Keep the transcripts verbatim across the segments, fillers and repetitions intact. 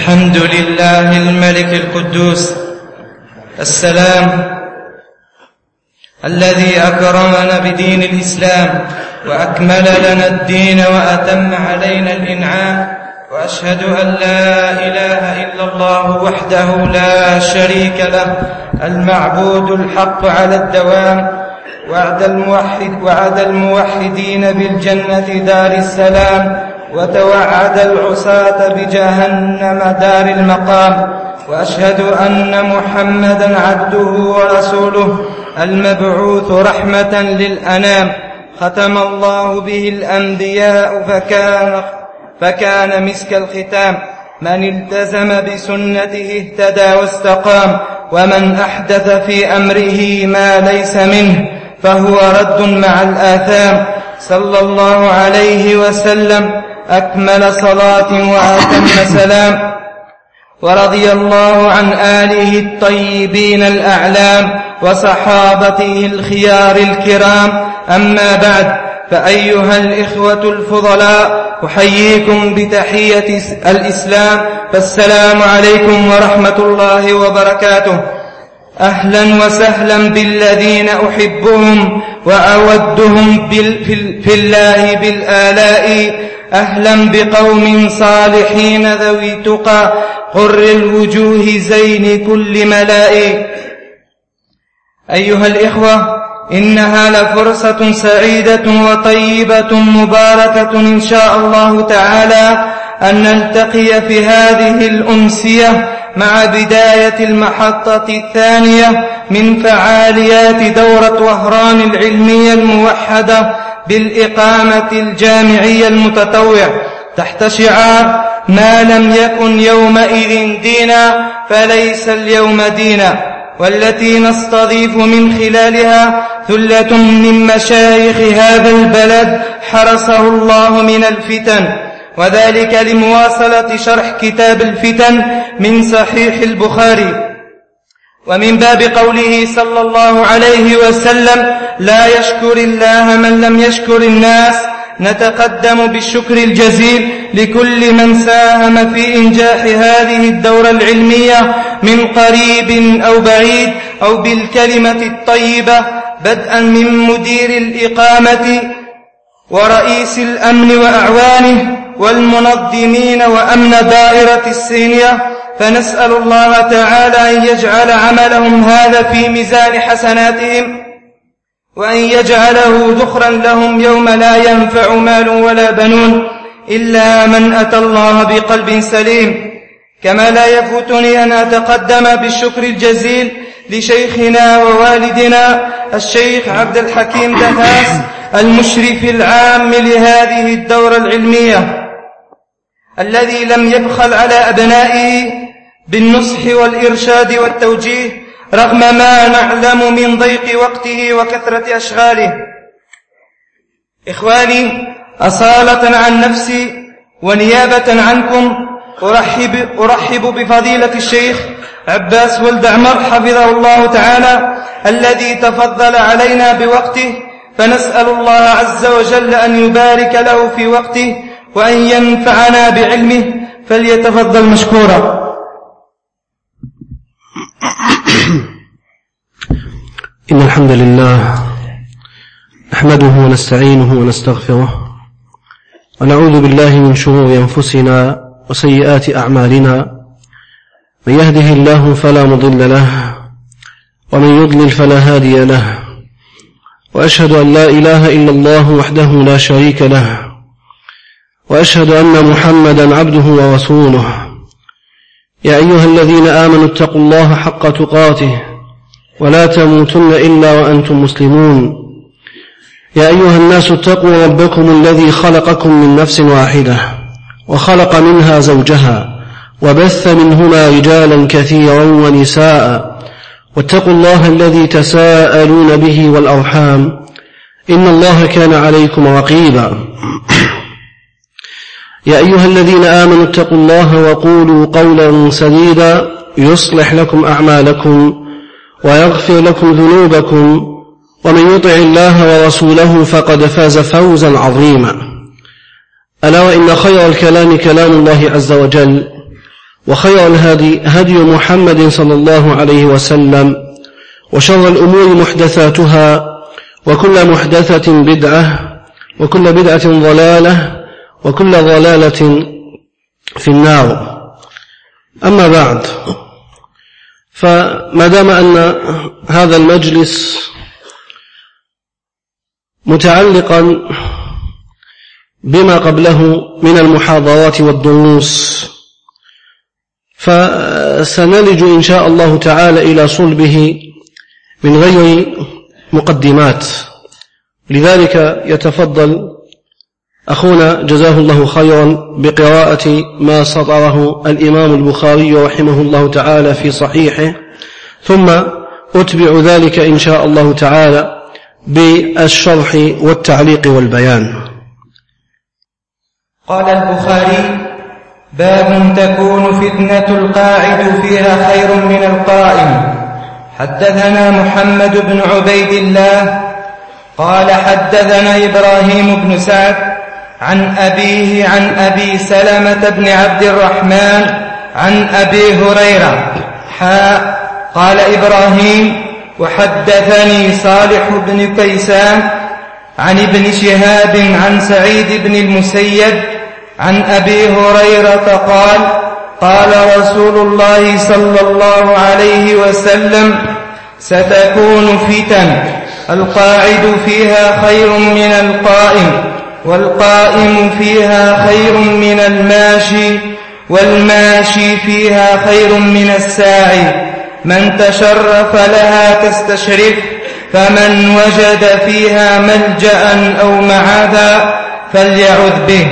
الحمد لله الملك القدوس السلام الذي أكرمنا بدين الإسلام وأكمل لنا الدين وأتم علينا الإنعام، وأشهد أن لا إله إلا الله وحده لا شريك له المعبود الحق على الدوام، وعد الموحد وعد الموحدين بالجنة دار السلام، وتوعد العصاة بجهنم دار المقام. وأشهد أن محمدا عبده ورسوله المبعوث رحمة للأنام، ختم الله به الأنبياء فكان, فكان مسك الختام. من التزم بسنته اهتدى واستقام، ومن أحدث في أمره ما ليس منه فهو رد مع الآثام. صلى الله عليه وسلم أكمل صلاة وأتم سلام، ورضي الله عن آله الطيبين الأعلام وصحابته الخيار الكرام. أما بعد، فأيها الإخوة الفضلاء، أحييكم بتحية الإسلام، فالسلام عليكم ورحمة الله وبركاته. أهلا وسهلا بالذين أحبهم وأودهم في الله بالآلاء، أهلا بقوم صالحين ذوي تقى قر الوجوه زين كل ملاء. أيها الإخوة، إنها لفرصة سعيدة وطيبة مباركة إن شاء الله تعالى أن نلتقي في هذه الأمسية مع بداية المحطة الثانية من فعاليات دورة وهران العلمية الموحدة بالإقامة الجامعية المتطوع تحت شعار ما لم يكن يومئذ دينا فليس اليوم دينا، والتي نستضيف من خلالها ثلة من مشايخ هذا البلد حرسه الله من الفتن، وذلك لمواصلة شرح كتاب الفتن من صحيح البخاري. ومن باب قوله صلى الله عليه وسلم لا يشكر الله من لم يشكر الناس، نتقدم بالشكر الجزيل لكل من ساهم في إنجاح هذه الدورة العلمية من قريب أو بعيد أو بالكلمة الطيبة، بدءا من مدير الإقامة ورئيس الأمن وأعوانه والمنظمين وأمن دائرة السينية، فنسأل الله تعالى أن يجعل عملهم هذا في ميزان حسناتهم، وأن يجعله ذخرا لهم يوم لا ينفع مال ولا بنون إلا من أتى الله بقلب سليم. كما لا يفوتني أن أتقدم بالشكر الجزيل لشيخنا ووالدنا الشيخ عبد الحكيم دهاس المشرف العام لهذه الدورة العلمية، الذي لم يبخل على أبنائه بالنصح والإرشاد والتوجيه رغم ما نعلم من ضيق وقته وكثرة أشغاله. إخواني، أصالة عن نفسي ونيابة عنكم أرحب, أرحب بفضيلة الشيخ عباس ولد عمر حفظه الله تعالى الذي تفضل علينا بوقته، فنسأل الله عز وجل أن يبارك له في وقته وأن ينفعنا بعلمه، فليتفضل مشكورا. إن الحمد لله نحمده ونستعينه ونستغفره، ونعوذ بالله من شرور أنفسنا وسيئات أعمالنا، من يهده الله فلا مضل له ومن يضلل فلا هادي له، وأشهد أن لا إله إلا الله وحده لا شريك له، وأشهد أن محمدا عبده ورسوله. يا أيها الذين آمنوا اتقوا الله حق تقاته ولا تموتن إلا وأنتم مسلمون. يا أيها الناس اتقوا ربكم الذي خلقكم من نفس واحدة وخلق منها زوجها وبث منهما رجالا كثيرا ونساء، واتقوا الله الذي تساءلون به والأرحام إن الله كان عليكم رقيبا. يا أيها الذين آمنوا اتقوا الله وقولوا قولا سديدا يصلح لكم أعمالكم ويغفر لكم ذنوبكم، ومن يطع الله ورسوله فقد فاز فوزا عظيما. ألا وإن خير الكلام كلام الله عز وجل، وخير الهدي هدي محمد صلى الله عليه وسلم، وشر الأمور محدثاتها، وكل محدثة بدعة، وكل بدعة ضلالة، وكل ضلالة في النار. أما بعد، فما دام أن هذا المجلس متعلقا بما قبله من المحاضرات والدروس، فسنلج إن شاء الله تعالى إلى صلبه من غير مقدمات. لذلك يتفضل أخونا جزاه الله خيرا بقراءة ما سطره الإمام البخاري رحمه الله تعالى في صحيحه، ثم أتبع ذلك إن شاء الله تعالى بالشرح والتعليق والبيان. قال البخاري: باب تكون فتنة القاعد فيها خير من القائم. حدثنا محمد بن عبيد الله قال حدثنا إبراهيم بن سعد عن أبيه عن أبي سلمة بن عبد الرحمن عن أبي هريرة حاء. قال إبراهيم: وحدثني صالح بن كيسان عن ابن شهاب عن سعيد بن المسيب عن أبي هريرة قال: قال رسول الله صلى الله عليه وسلم: ستكون فتن القاعد فيها خير من القائم، والقائم فيها خير من الماشي، والماشي فيها خير من الساعي. من تشرف لها تستشرف، فمن وجد فيها ملجأ أو معاذا فليعذ به.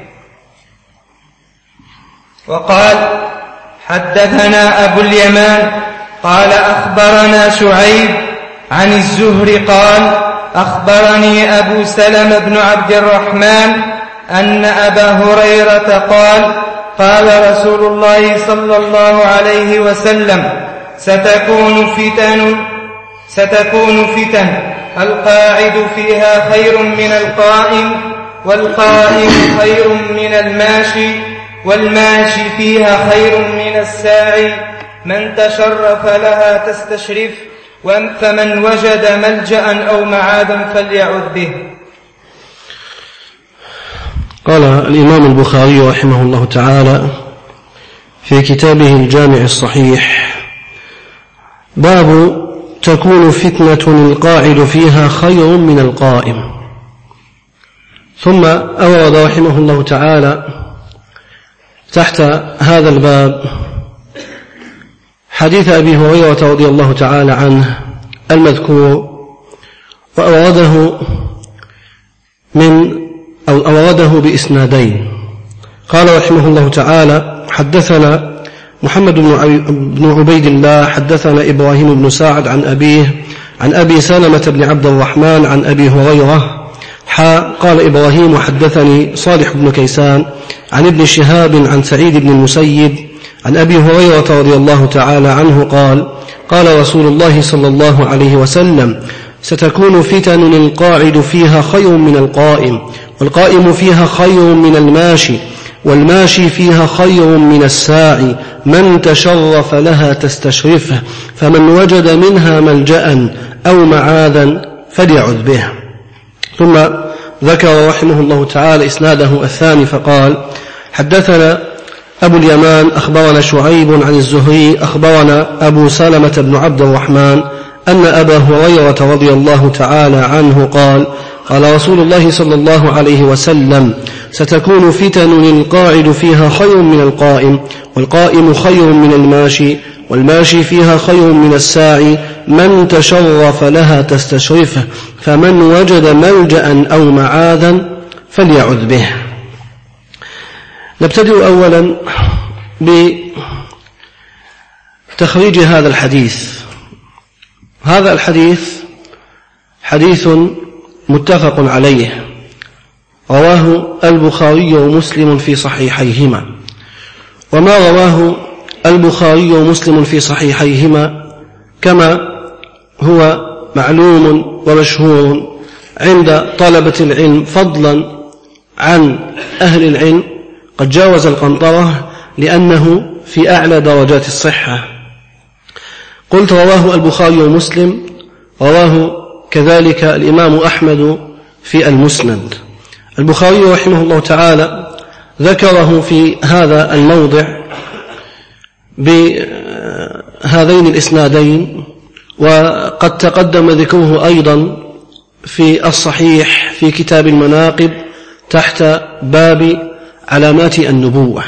وقال: حدثنا أبو اليمان قال أخبرنا شعيب عن الزهري قال: أخبرني أبو سلمة بن عبد الرحمن أن أبا هريرة قال: قال رسول الله صلى الله عليه وسلم: ستكون فتن ستكون فتن القاعد فيها خير من القائم، والقائم خير من الماشي، والماشي فيها خير من الساعي. من تشرف لها تستشرف، فمن وجد ملجأ أو معاذا فليعذ به. قال الإمام البخاري رحمه الله تعالى في كتابه الجامع الصحيح: باب تكون فتنة القاعد فيها خير من القائم. ثم أورد رحمه الله تعالى تحت هذا الباب حديث أبي هريرة رضي الله تعالى عنه المذكور، وأورده من أو أورده بإسنادين. قال رحمه الله تعالى: حدثنا محمد بن عبيد الله حدثنا إبراهيم بن سعد عن أبيه عن أبي سلمة بن عبد الرحمن عن أبي هريرة حاء. قال إبراهيم: حدثني صالح بن كيسان عن ابن شهاب عن سعيد بن المسيب عن أبي هريرة رضي الله تعالى عنه قال: قال رسول الله صلى الله عليه وسلم: ستكون فتن القاعد فيها خير من القائم، والقائم فيها خير من الماشي، والماشي فيها خير من الساعي. من تشرف لها تستشرفه، فمن وجد منها ملجأ أو معاذا فليعذ به. ثم ذكر رحمه الله تعالى إسناده الثاني فقال: حدثنا أبو اليمان أخبرنا شعيب عن الزهري أخبرنا أبو سلمة بن عبد الرحمن أن أبا هريرة رضي الله تعالى عنه قال: قال رسول الله صلى الله عليه وسلم: ستكون فتن القاعد فيها خير من القائم، والقائم خير من الماشي، والماشي فيها خير من الساعي. من تشرف لها تستشرفه، فمن وجد ملجأ أو معاذا فليعذ به. نبتدئ أولا بتخريج هذا الحديث. هذا الحديث حديث متفق عليه، رواه البخاري ومسلم في صحيحيهما. وما رواه البخاري ومسلم في صحيحيهما كما هو معلوم ومشهور عند طلبة العلم فضلا عن أهل العلم قد جاوز القنطرة، لأنه في أعلى درجات الصحة. قلت رواه البخاري ومسلم، رواه كذلك الإمام أحمد في المسند. البخاري رحمه الله تعالى ذكره في هذا الموضع بهذين الإسنادين، وقد تقدم ذكره أيضا في الصحيح في كتاب المناقب تحت باب علامات النبوة.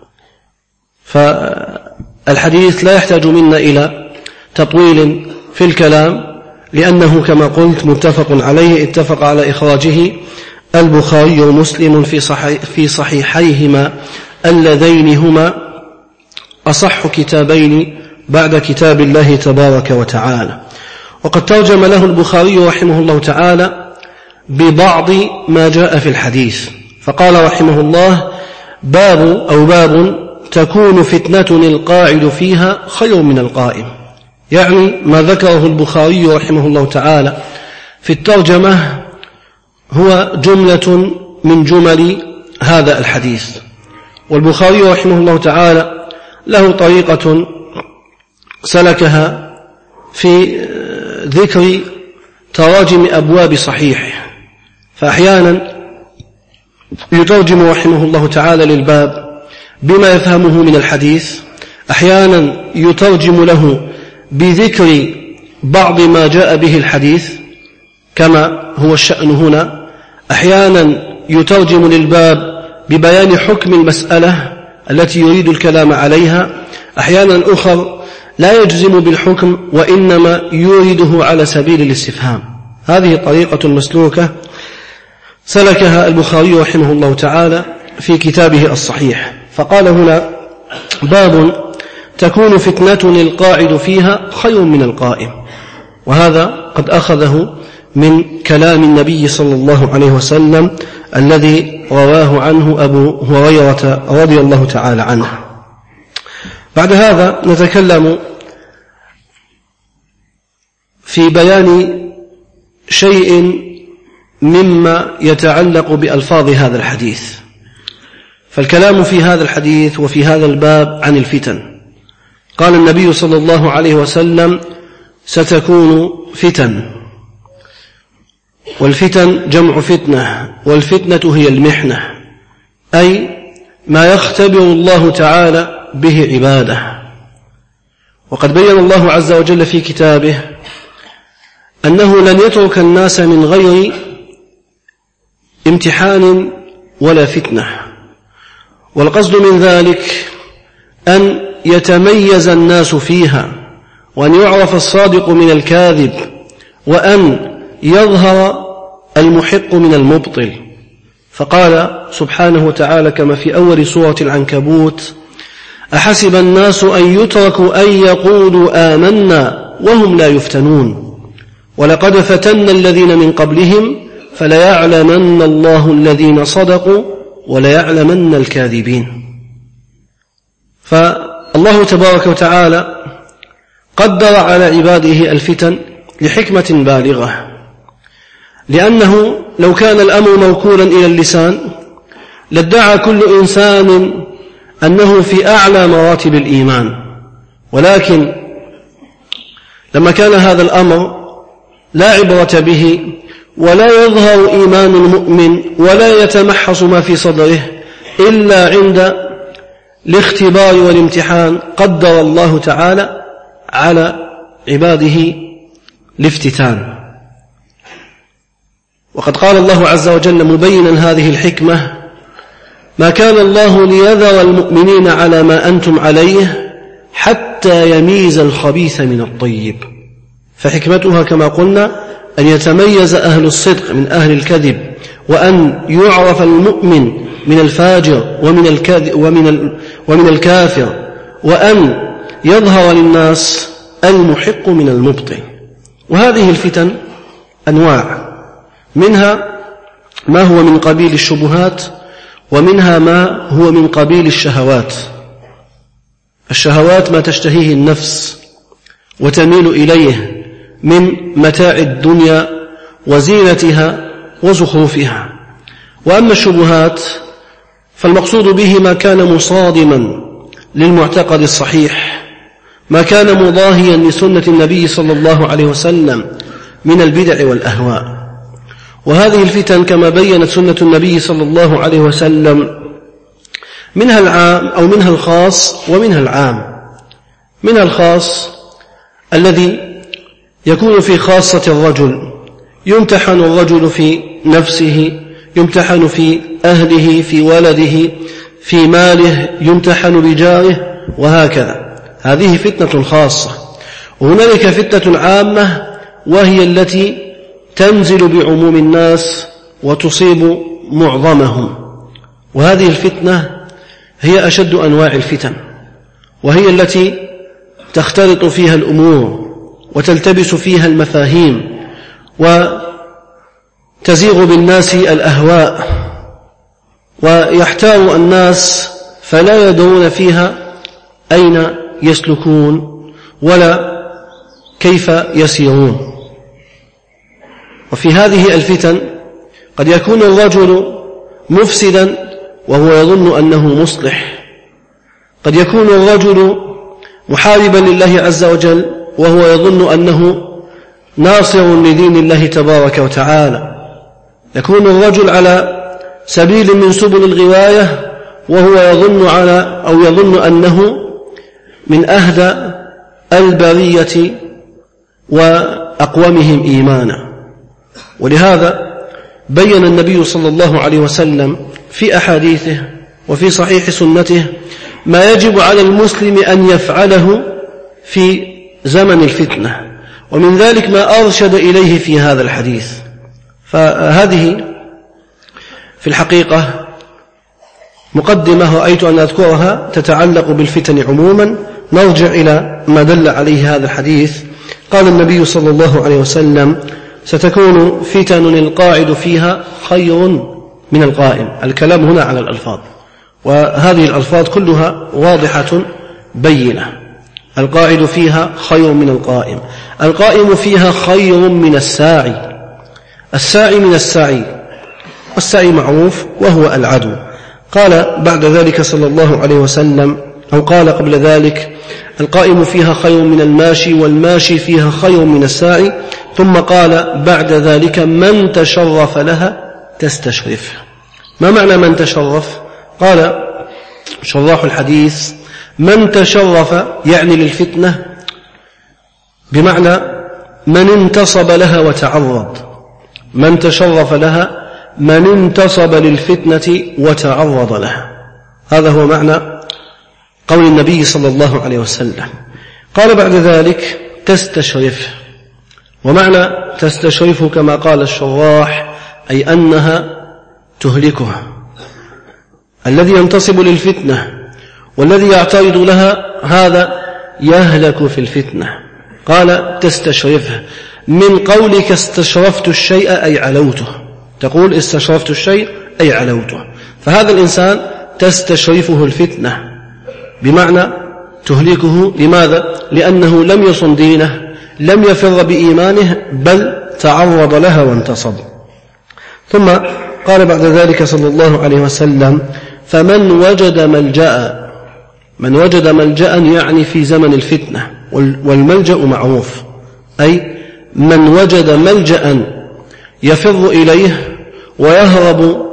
فالحديث لا يحتاج منا إلى تطويل في الكلام، لأنه كما قلت متفق عليه، اتفق على إخراجه البخاري ومسلم في صحيح في صحيحيهما اللذين هما أصح كتابين بعد كتاب الله تبارك وتعالى. وقد ترجم له البخاري رحمه الله تعالى ببعض ما جاء في الحديث، فقال رحمه الله: باب أو باب تكون فتنة القاعد فيها خير من القائم. يعني ما ذكره البخاري رحمه الله تعالى في الترجمة هو جملة من جمل هذا الحديث. والبخاري رحمه الله تعالى له طريقة سلكها في ذكر تراجم أبواب صحيح، فأحيانا يترجم رحمه الله تعالى للباب بما يفهمه من الحديث، أحيانا يترجم له بذكر بعض ما جاء به الحديث كما هو الشأن هنا، أحيانا يترجم للباب ببيان حكم المسألة التي يريد الكلام عليها، أحيانا أخر لا يجزم بالحكم وإنما يريده على سبيل الاستفهام. هذه طريقة مسلوكة سلكها البخاري رحمه الله تعالى في كتابه الصحيح. فقال هنا: باب تكون فتنة القاعد فيها خير من القائم. وهذا قد أخذه من كلام النبي صلى الله عليه وسلم الذي رواه عنه أبو هريرة رضي الله تعالى عنه. بعد هذا نتكلم في بيان شيء مما يتعلق بألفاظ هذا الحديث. فالكلام في هذا الحديث وفي هذا الباب عن الفتن. قال النبي صلى الله عليه وسلم: ستكون فتن. والفتن جمع فتنة، والفتنة هي المحنة، أي ما يختبر الله تعالى به عباده. وقد بين الله عز وجل في كتابه أنه لن يترك الناس من غير امتحان ولا فتنة، والقصد من ذلك أن يتميز الناس فيها، وأن يعرف الصادق من الكاذب، وأن يظهر المحق من المبطل. فقال سبحانه وتعالى كما في أول سورة العنكبوت: أحسب الناس أن يتركوا أن يقولوا آمنا وهم لا يفتنون ولقد فتنا الذين من قبلهم فليعلمن الله الذين صدقوا وليعلمن الكاذبين. فالله تبارك وتعالى قدر على عباده الفتن لحكمة بالغة، لأنه لو كان الأمر موكولا إلى اللسان لادعى كل إنسان أنه في أعلى مراتب الإيمان، ولكن لما كان هذا الأمر لا عبرة به ولا يظهر إيمان المؤمن ولا يتمحص ما في صدره إلا عند الاختبار والامتحان، قدر الله تعالى على عباده الافتتان. وقد قال الله عز وجل مبينا هذه الحكمة: ما كان الله ليذر المؤمنين على ما أنتم عليه حتى يميز الخبيث من الطيب. فحكمتها كما قلنا أن يتميز أهل الصدق من أهل الكذب، وأن يعرف المؤمن من الفاجر ومن, الكاذب ومن, ومن الكافر، وأن يظهر للناس المحق من المبطل. وهذه الفتن أنواع، منها ما هو من قبيل الشبهات، ومنها ما هو من قبيل الشهوات. الشهوات ما تشتهيه النفس وتميل إليه من متاع الدنيا وزينتها وزخرفها. وأما الشبهات فالمقصود به ما كان مصادما للمعتقد الصحيح، ما كان مضاهيا لسنة النبي صلى الله عليه وسلم من البدع والأهواء. وهذه الفتن كما بيّنت سنة النبي صلى الله عليه وسلم منها العام أو منها الخاص ومنها العام. منها الخاص الذي يكون في خاصة الرجل، يمتحن الرجل في نفسه، يمتحن في أهله، في ولده، في ماله، يمتحن بجاره، وهكذا. هذه فتنة خاصة. وهنالك فتنة عامة وهي التي تنزل بعموم الناس وتصيب معظمهم، وهذه الفتنة هي أشد أنواع الفتن، وهي التي تختلط فيها الأمور وتلتبس فيها المفاهيم وتزيغ بالناس الأهواء، ويحتار الناس فلا يدرون فيها أين يسلكون ولا كيف يسيرون. وفي هذه الفتن قد يكون الرجل مفسدا وهو يظن أنه مصلح، قد يكون الرجل محاربا لله عز وجل وهو يظن أنه ناصر لدين الله تبارك وتعالى، يكون الرجل على سبيل من سبل الغواية وهو يظن على أو يظن أنه من أهدى البرية وأقومهم إيمانا. ولهذا بيّن النبي صلى الله عليه وسلم في أحاديثه وفي صحيح سنته ما يجب على المسلم أن يفعله في زمن الفتنة، ومن ذلك ما أرشد إليه في هذا الحديث. فهذه في الحقيقة مقدمة رأيت أن أذكرها تتعلق بالفتن عموما. نرجع إلى ما دل عليه هذا الحديث. قال النبي صلى الله عليه وسلم: ستكون فتن القاعد فيها خير من القائم. الكلام هنا على الألفاظ، وهذه الألفاظ كلها واضحة بينة. القاعد فيها خير من القائم، القائم فيها خير من الساعي، الساعي من السعي، والسعي معروف وهو العدو. قال بعد ذلك صلى الله عليه وسلم، أو قال قبل ذلك: القائم فيها خير من الماشي، والماشي فيها خير من الساعي. ثم قال بعد ذلك: من تشرف لها تستشرف. ما معنى من تشرف؟ قال شراح الحديث: من تشرف يعني للفتنة، بمعنى من انتصب لها وتعرض. من تشرف لها من انتصب للفتنة وتعرض لها. هذا هو معنى قول النبي صلى الله عليه وسلم. قال بعد ذلك: تستشرف. ومعنى تستشرف كما قال الشراح أي أنها تهلكها. الذي ينتصب للفتنة والذي يعترض لها هذا يهلك في الفتنة. قال: تستشرفه من قولك استشرفت الشيء أي علوته، تقول استشرفت الشيء أي علوته. فهذا الإنسان تستشرفه الفتنة، بمعنى تهلكه. لماذا؟ لأنه لم يصن دينه، لم يفر بإيمانه، بل تعرض لها وانتصب. ثم قال بعد ذلك صلى الله عليه وسلم: فمن وجد ملجأ. من وجد ملجأ يعني في زمن الفتنة، والملجأ معروف، أي من وجد ملجأ يفر إليه ويهرب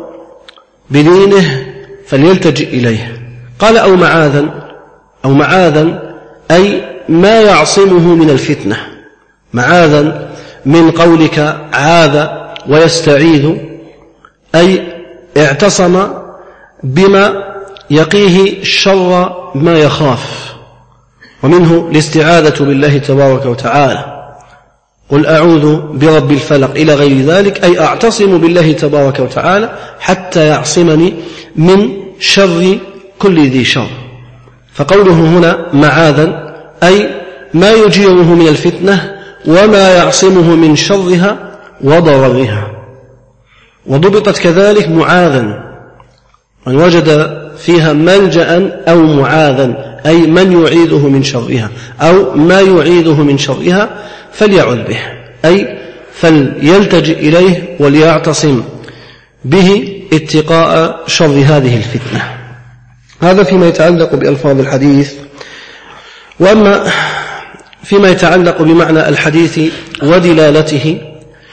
بدينه فليلتجئ إليه. قال: أو معاذا. أو معاذا أي ما يعصمه من الفتنة. معاذا من قولك عاذ ويستعيذ، أي اعتصم بما يقيه شر ما يخاف، ومنه الاستعاذة بالله تبارك وتعالى. قل أعوذ برب الفلق إلى غير ذلك، أي أعتصم بالله تبارك وتعالى حتى يعصمني من شر كل ذي شر. فقوله هنا معاذا أي ما يجيره من الفتنة وما يعصمه من شرها وضررها. وضبطت كذلك معاذا، من وجد فيها ملجأ أو معاذا أي من يعيذه من شرها أو ما يعيذه من شرها فليعذ به، أي فليلتجئ إليه وليعتصم به اتقاء شر هذه الفتنة. هذا فيما يتعلق بألفاظ الحديث. وأما فيما يتعلق بمعنى الحديث ودلالته،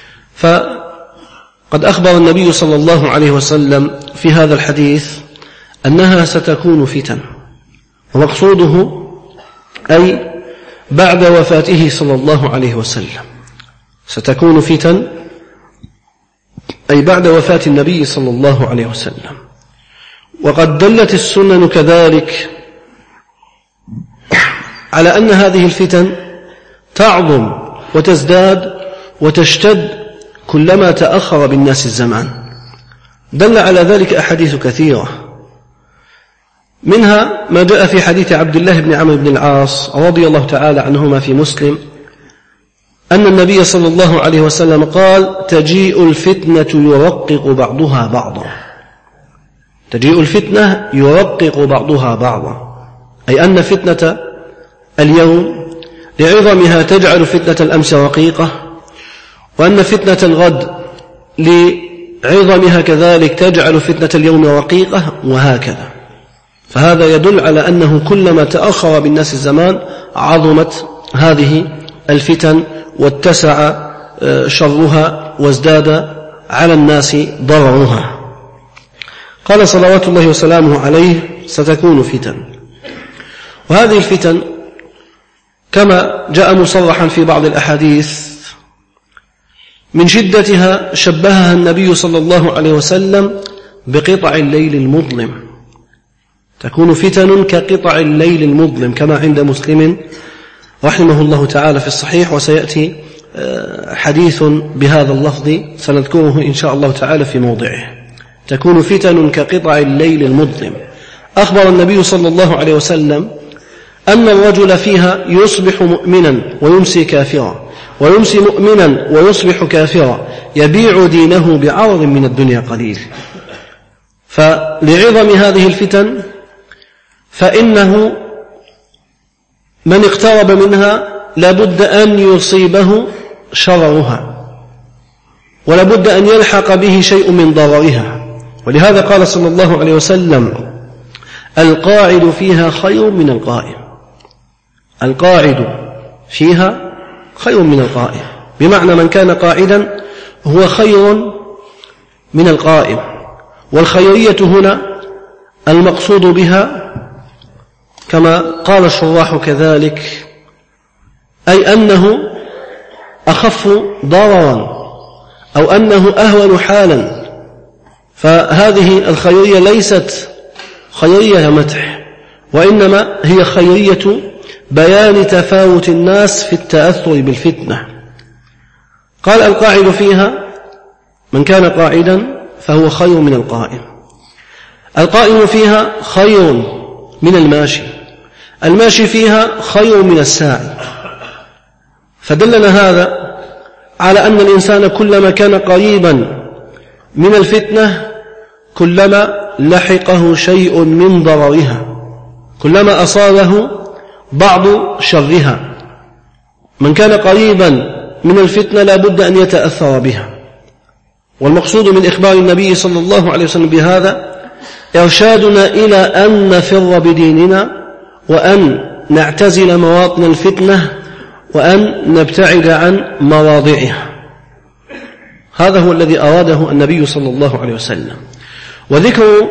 فقد أخبر النبي صلى الله عليه وسلم في هذا الحديث أنها ستكون فتن، ومقصوده أي بعد وفاته صلى الله عليه وسلم ستكون فتن، أي بعد وفاة النبي صلى الله عليه وسلم. وقد دلت السنن كذلك على أن هذه الفتن تعظم وتزداد وتشتد كلما تأخر بالناس الزمان. دل على ذلك أحاديث كثيرة، منها ما جاء في حديث عبد الله بن عمرو بن العاص رضي الله تعالى عنهما في مسلم أن النبي صلى الله عليه وسلم قال: تجيء الفتنة يرقق بعضها بعضا. تجيء الفتنة يرقق بعضها بعضا، أي أن فتنة اليوم لعظمها تجعل فتنة الأمس رقيقة، وأن فتنة الغد لعظمها كذلك تجعل فتنة اليوم رقيقة، وهكذا. فهذا يدل على أنه كلما تأخر بالناس الزمان عظمت هذه الفتن واتسع شرها وازداد على الناس ضررها. قال صلوات الله وسلامه عليه: ستكون فتن. وهذه الفتن كما جاء مصرحا في بعض الأحاديث من شدتها شبهها النبي صلى الله عليه وسلم بقطع الليل المظلم. تكون فتن كقطع الليل المظلم، كما عند مسلم رحمه الله تعالى في الصحيح، وسيأتي حديث بهذا اللفظ سنذكره إن شاء الله تعالى في موضعه. تكون فتن كقطع الليل المظلم. أخبر النبي صلى الله عليه وسلم أن الرجل فيها يصبح مؤمنا ويمسي كافرا، ويمسي مؤمنا ويصبح كافرا، يبيع دينه بعرض من الدنيا قليل. فلعظم هذه الفتن فإنه من اقترب منها لابد أن يصيبه شررها، ولابد أن يلحق به شيء من ضررها. ولهذا قال صلى الله عليه وسلم: القاعد فيها خير من القائم. القاعد فيها خير من القائم، بمعنى من كان قاعدا هو خير من القائم. والخيرية هنا المقصود بها كما قال الشراح كذلك، أي أنه أخف ضررا أو أنه أهون حالا. فهذه الخيرية ليست خيرية مدح، وإنما هي خيرية بيان تفاوت الناس في التأثر بالفتنة. قال: القاعد فيها من كان قاعدا فهو خير من القائم. القائم فيها خير من الماشي، الماشي فيها خير من الساعي. فدلنا هذا على أن الإنسان كلما كان قريبا من الفتنة كلما لحقه شيء من ضررها، كلما أصابه بعض شرها. من كان قريبا من الفتنة لا بد أن يتأثر بها. والمقصود من إخبار النبي صلى الله عليه وسلم بهذا إرشادنا إلى أن نفر بديننا، وأن نعتزل مواطن الفتنة، وأن نبتعد عن مواضعها. هذا هو الذي أراده النبي صلى الله عليه وسلم. وذكر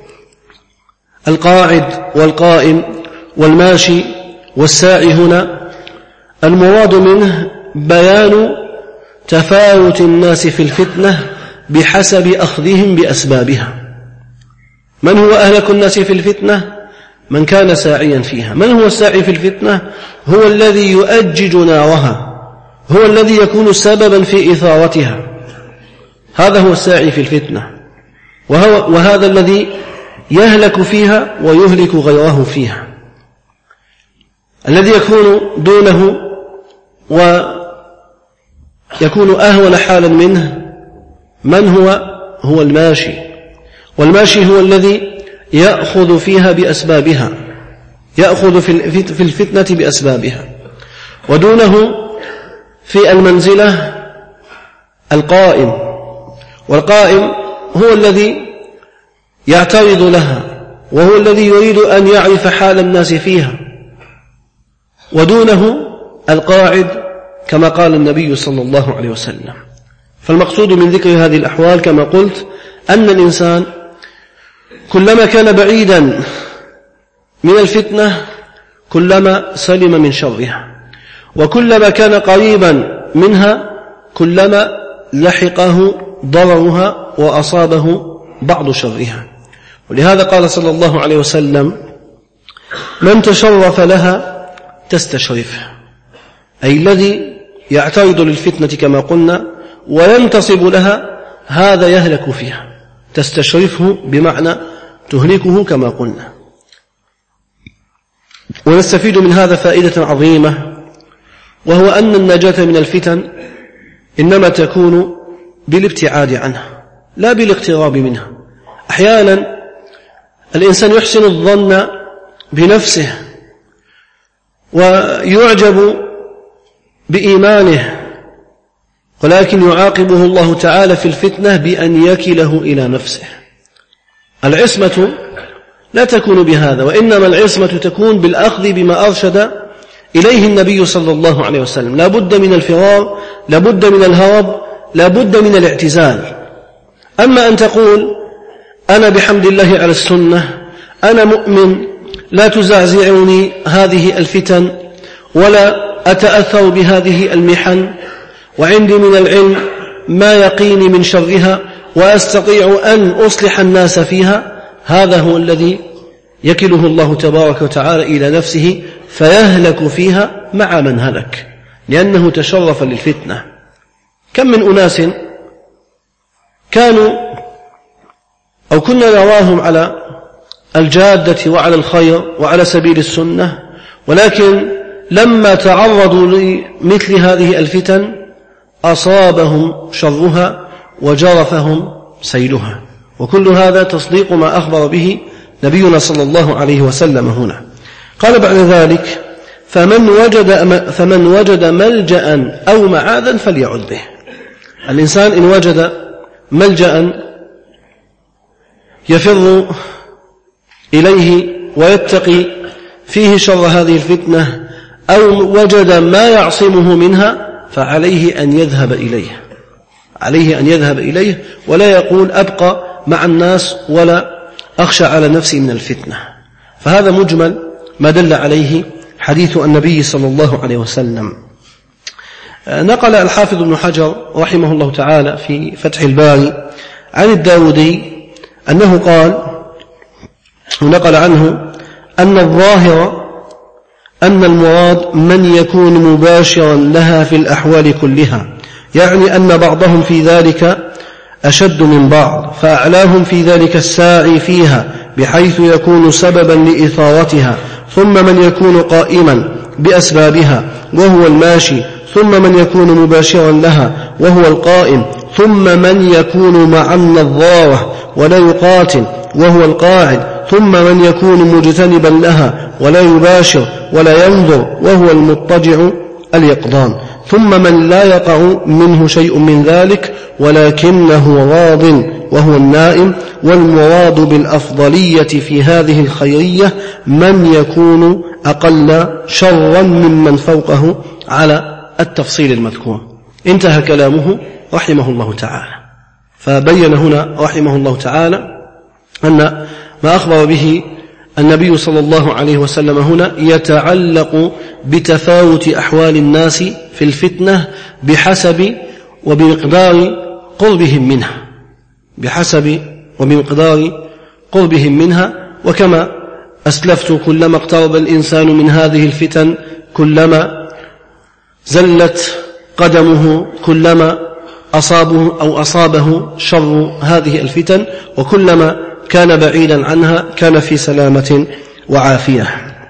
القاعد والقائم والماشي والساعي هنا المراد منه بيان تفاوت الناس في الفتنة بحسب أخذهم بأسبابها. من هو أهلك الناس في الفتنة؟ من كان ساعيا فيها. من هو الساعي في الفتنة؟ هو الذي يؤجج نارها، هو الذي يكون سببا في إثارتها. هذا هو الساعي في الفتنة، وهو وهذا الذي يهلك فيها ويهلك غيره فيها. الذي يكون دونه ويكون أهون حالا منه من هو؟ هو الماشي. والماشي هو الذي يأخذ فيها بأسبابها، يأخذ في الفتنة بأسبابها. ودونه في المنزلة القائم، والقائم هو الذي يعترض لها وهو الذي يريد أن يعرف حال الناس فيها، ودونه القاعد كما قال النبي صلى الله عليه وسلم. فالمقصود من ذكر هذه الأحوال كما قلت أن الإنسان كلما كان بعيدا من الفتنة كلما سلم من شرها، وكلما كان قريبا منها كلما لحقه ضررها وأصابه بعض شرها. ولهذا قال صلى الله عليه وسلم: من تشرف لها تستشرفه، أي الذي يعترض للفتنة كما قلنا وينتصب لها هذا يهلك فيها. تستشرفه بمعنى تهلكه كما قلنا. ونستفيد من هذا فائدة عظيمة، وهو أن النجاة من الفتن إنما تكون بالابتعاد عنها لا بالاقتراب منها. أحيانا الإنسان يحسن الظن بنفسه ويعجب بإيمانه، ولكن يعاقبه الله تعالى في الفتنة بأن يكله إلى نفسه. العصمة لا تكون بهذا، وإنما العصمة تكون بالأخذ بما أرشد إليه النبي صلى الله عليه وسلم. لا بد من الفرار، لا بد من الهرب، لا بد من الاعتزال. أما أن تقول أنا بحمد الله على السنة، أنا مؤمن، لا تزعزعني هذه الفتن ولا أتأثر بهذه المحن، وعندي من العلم ما يقيني من شرها وأستطيع أن أصلح الناس فيها، هذا هو الذي يكله الله تبارك وتعالى إلى نفسه فيهلك فيها مع من هلك، لأنه تشرف للفتنة. كم من أناس كانوا أو كنا نراهم على الجادة وعلى الخير وعلى سبيل السنة، ولكن لما تعرضوا لمثل هذه الفتن أصابهم شرها وجرفهم سيلها. وكل هذا تصديق ما أخبر به نبينا صلى الله عليه وسلم هنا. قال بعد ذلك: فمن وجد, فمن وجد ملجأ أو معاذا فليعد به. الإنسان إن وجد ملجأ يفر إليه ويتقي فيه شر هذه الفتنة، أو وجد ما يعصمه منها، فعليه أن يذهب إليه عليه أن يذهب إليه ولا يقول أبقى مع الناس ولا أخشى على نفسي من الفتنة. فهذا مجمل ما دل عليه حديث النبي صلى الله عليه وسلم. نقل الحافظ ابن حجر رحمه الله تعالى في فتح الباري عن الداودي أنه قال، ونقل عنه أن الظاهر أن المراد من يكون مباشرا لها في الأحوال كلها، يعني أن بعضهم في ذلك أشد من بعض، فأعلاهم في ذلك الساعي فيها بحيث يكون سببا لإثارتها، ثم من يكون قائما بأسبابها وهو الماشي، ثم من يكون مباشرا لها وهو القائم، ثم من يكون مع النظارة ولا يقاتل وهو القاعد، ثم من يكون مجتنبا لها ولا يباشر ولا ينظر وهو المضطجع اليقظان، ثم من لا يقع منه شيء من ذلك ولكنه راض وهو النائم. والمراد بالأفضلية في هذه الخيرية من يكون أقل شرا ممن فوقه على التفصيل المذكور. انتهى كلامه رحمه الله تعالى. فبين هنا رحمه الله تعالى أن ما أخبر به النبي صلى الله عليه وسلم هنا يتعلق بتفاوت أحوال الناس في الفتنة بحسب وبمقدار قربهم منها بحسب وبمقدار قربهم منها. وكما أسلفت كلما اقترب الإنسان من هذه الفتن كلما زلت قدمه، كلما أصابه أو أصابه شر هذه الفتن، وكلما كان بعيدا عنها كان في سلامة وعافية.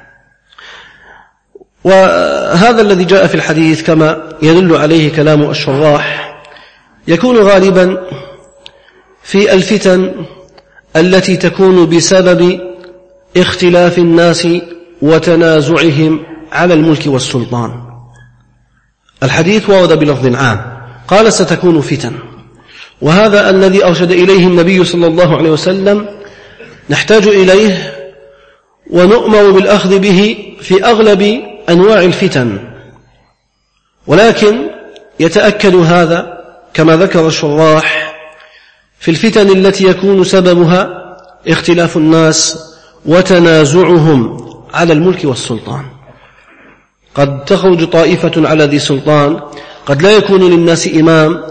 وهذا الذي جاء في الحديث كما يدل عليه كلام الشراح يكون غالبا في الفتن التي تكون بسبب اختلاف الناس وتنازعهم على الملك والسلطان. الحديث ورد بلفظ عام، قال ستكون فتن، وهذا الذي أرشد إليه النبي صلى الله عليه وسلم نحتاج إليه ونؤمر بالأخذ به في أغلب أنواع الفتن، ولكن يتأكد هذا كما ذكر الشراح في الفتن التي يكون سببها اختلاف الناس وتنازعهم على الملك والسلطان. قد تخرج طائفة على ذي سلطان، قد لا يكون للناس إمام،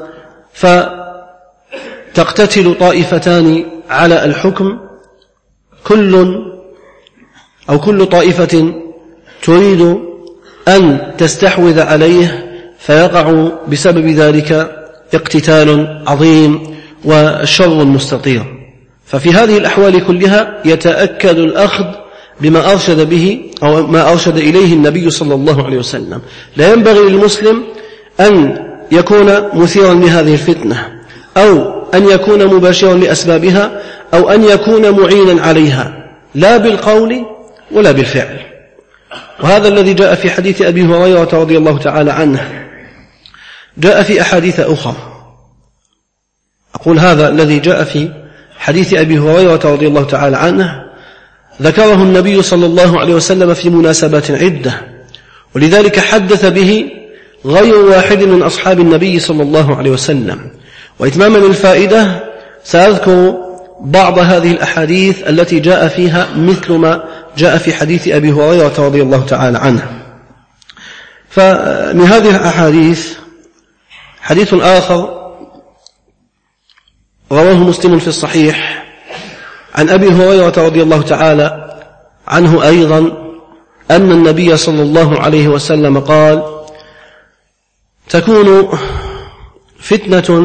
فتقتتل طائفتان على الحكم، كل أو كل طائفة تريد أن تستحوذ عليه، فيقع بسبب ذلك اقتتال عظيم والشر مستطير. ففي هذه الأحوال كلها يتأكد الأخذ بما أرشد به أو ما أرشد إليه النبي صلى الله عليه وسلم. لا ينبغي للمسلم أن يكون مثيرا لهذه الفتنة، أو أن يكون مباشرا لأسبابها، أو أن يكون معينا عليها، لا بالقول ولا بالفعل. وهذا الذي جاء في حديث أبي هريرة رضي الله تعالى عنه، جاء في أحاديث أخرى. أقول هذا الذي جاء في حديث أبي هريرة رضي الله تعالى عنه ذكره النبي صلى الله عليه وسلم في مناسبات عدة، ولذلك حدث به غير واحد من أصحاب النبي صلى الله عليه وسلم. وإتماما للفائدة سأذكر بعض هذه الأحاديث التي جاء فيها مثل ما جاء في حديث أبي هريرة رضي الله تعالى عنه. فمن هذه الأحاديث حديث آخر رواه مسلم في الصحيح عن أبي هريرة رضي الله تعالى عنه أيضا أن النبي صلى الله عليه وسلم قال: تكون فتنة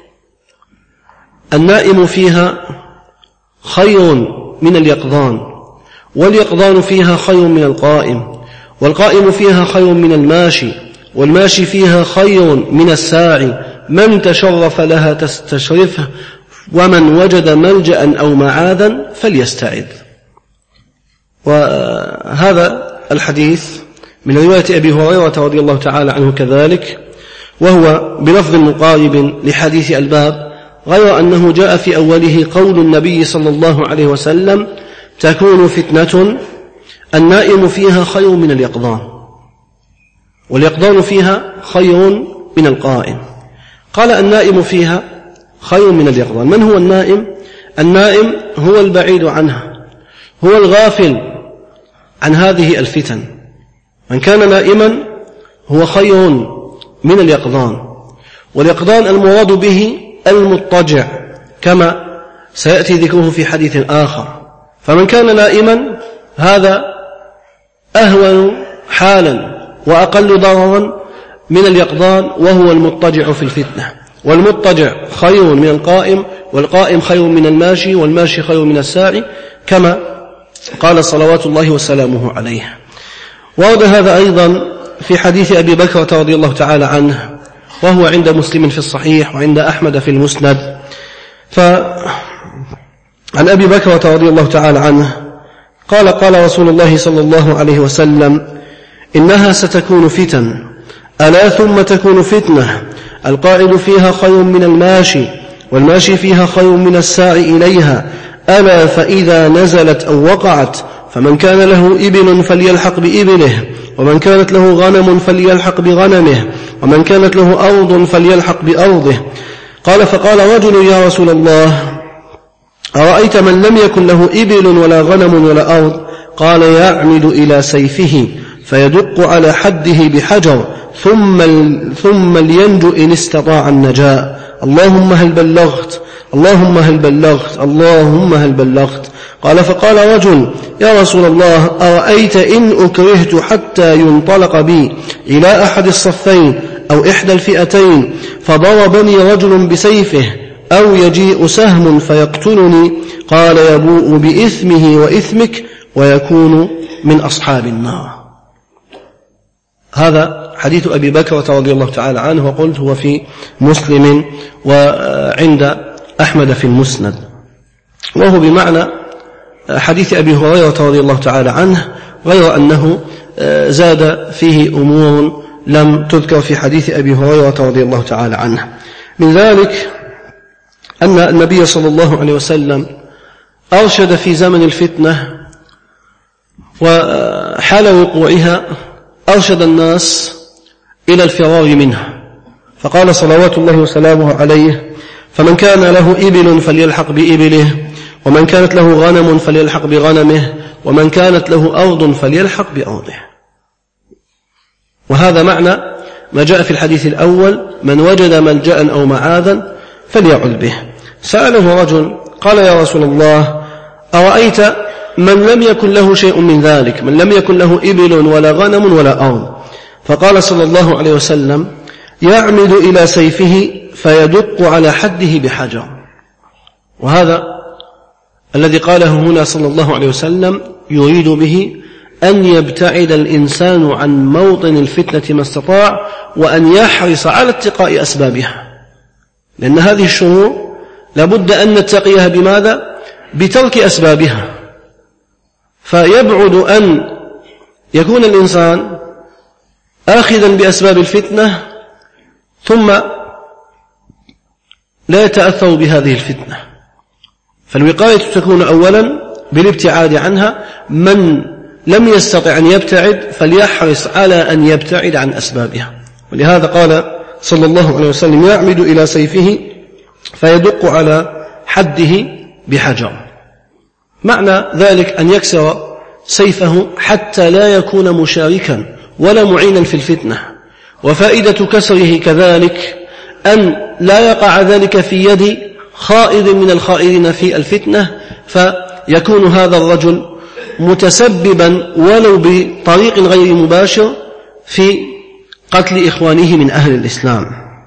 النائم فيها خير من اليقظان، واليقظان فيها خير من القائم، والقائم فيها خير من الماشي، والماشي فيها خير من الساعي، من تشرف لها تستشرفه، ومن وجد ملجأ أو معاذا فليستعذ. وهذا الحديث من رواية أبي هريرة رضي الله تعالى عنه كذلك، وهو بلفظ مقارب لحديث الباب، غير أنه جاء في أوله قول النبي صلى الله عليه وسلم: تكون فتنة النائم فيها خير من اليقظان، واليقظان فيها خير من القائم. قال: النائم فيها خير من اليقظان. من هو النائم؟ النائم هو البعيد عنها، هو الغافل عن هذه الفتن. من كان نائما هو خير من اليقظان، واليقظان المراد به المضطجع كما سيأتي ذكره في حديث آخر. فمن كان نائما هذا أهون حالا وأقل ضررا من اليقظان، وهو المضطجع في الفتنة. والمضطجع خير من القائم، والقائم خير من الماشي، والماشي خير من الساعي، كما قال صلوات الله وسلامه عليه. ورد هذا أيضا في حديث أبي بكر رضي الله تعالى عنه، وهو عند مسلم في الصحيح وعند أحمد في المسند. فعن أبي بكر رضي الله تعالى عنه قال: قال رسول الله صلى الله عليه وسلم: إنها ستكون فتن، ألا ثم تكون فتنة القائد فيها خير من الماشي، والماشي فيها خير من الساعي إليها، ألا فإذا نزلت أو وقعت فمن كان له إبل فليلحق بإبله، ومن كانت له غنم فليلحق بغنمه، ومن كانت له أرض فليلحق بأرضه. قال: فقال رجل: يا رسول الله، أرأيت من لم يكن له إبل ولا غنم ولا أرض؟ قال: يعمد إلى سيفه فيدق على حده بحجر ثم ثم لينجو إن استطاع النجاة. اللهم هل بلغت، اللهم هل بلغت، اللهم هل بلغت. قال: فقال رجل: يا رسول الله، أرأيت إن أكرهت حتى ينطلق بي إلى أحد الصفين أو إحدى الفئتين فضربني رجل بسيفه، أو يجيء سهم فيقتلني؟ قال: يبوء بإثمه وإثمك ويكون من أصحاب النار. هذا حديث أبي بكر رضي الله تعالى عنه، وقلت هو في مسلم وعند أحمد في المسند، وهو بمعنى حديث أبي هريرة رضي الله تعالى عنه، غير أنه زاد فيه أمور لم تذكر في حديث أبي هريرة رضي الله تعالى عنه. من ذلك أن النبي صلى الله عليه وسلم أرشد في زمن الفتنة وحال وقوعها أرشد الناس إلى الفرار منها، فقال صلوات الله وسلامه عليه: فمن كان له إبل فليلحق بإبله، ومن كانت له غنم فليلحق بغنمه، ومن كانت له أرض فليلحق بأرضه. وهذا معنى ما جاء في الحديث الأول: من وجد ملجأ أو معاذا فليعل به. سأله رجل قال: يا رسول الله، أرأيت من لم يكن له شيء من ذلك، من لم يكن له إبل ولا غنم ولا أرض؟ فقال صلى الله عليه وسلم: يعمد إلى سيفه فيدق على حده بحجر. وهذا الذي قاله هنا صلى الله عليه وسلم يريد به أن يبتعد الإنسان عن موطن الفتنة ما استطاع، وأن يحرص على اتقاء أسبابها، لأن هذه الشرور لابد أن نتقيها بماذا؟ بترك أسبابها. فيبعد أن يكون الإنسان آخذا بأسباب الفتنة ثم لا يتأثر بهذه الفتنة. فالوقاية تكون أولا بالابتعاد عنها. من لم يستطع أن يبتعد فليحرص على أن يبتعد عن أسبابها. ولهذا قال صلى الله عليه وسلم: يعمد إلى سيفه فيدق على حده بحجر. معنى ذلك أن يكسر سيفه حتى لا يكون مشاركا ولا معينا في الفتنة. وفائدة كسره كذلك أن لا يقع ذلك في يد خائض من الخائضين في الفتنة، فيكون هذا الرجل متسببا ولو بطريق غير مباشر في قتل إخوانه من أهل الإسلام.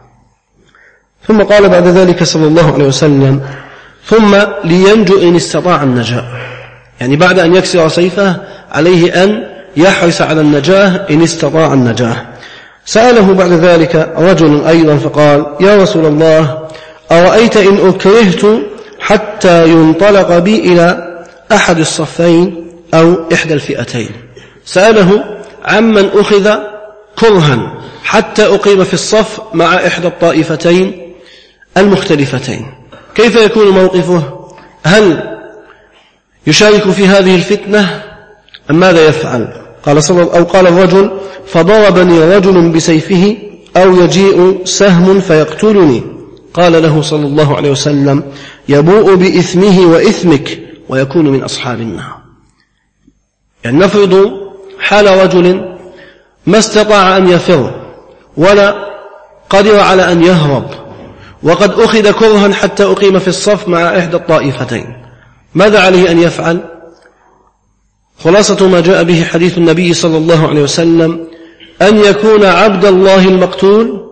ثم قال بعد ذلك صلى الله عليه وسلم: ثم لينجو إن استطاع النجاة. يعني بعد أن يكسر سيفه عليه أن يحرص على النجاة إن استطاع النجاة. سأله بعد ذلك رجل أيضا فقال: يا رسول الله، أرأيت إن أكرهت حتى ينطلق بي إلى أحد الصفين أو إحدى الفئتين؟ سأله عمن أخذ كرها حتى أقيم في الصف مع إحدى الطائفتين المختلفتين، كيف يكون موقفه؟ هل يشارك في هذه الفتنة أم ماذا يفعل؟ قال صلى أو قال الرجل: فضربني رجل بسيفه أو يجيء سهم فيقتلني. قال له صلى الله عليه وسلم: يبوء بإثمه وإثمك ويكون من أصحاب النار. يعني نفرض حال رجل ما استطاع أن يفر ولا قدر على أن يهرب، وقد أخذ كرها حتى أقيم في الصف مع إحدى الطائفتين، ماذا عليه أن يفعل؟ خلاصة ما جاء به حديث النبي صلى الله عليه وسلم: أن يكون عبد الله المقتول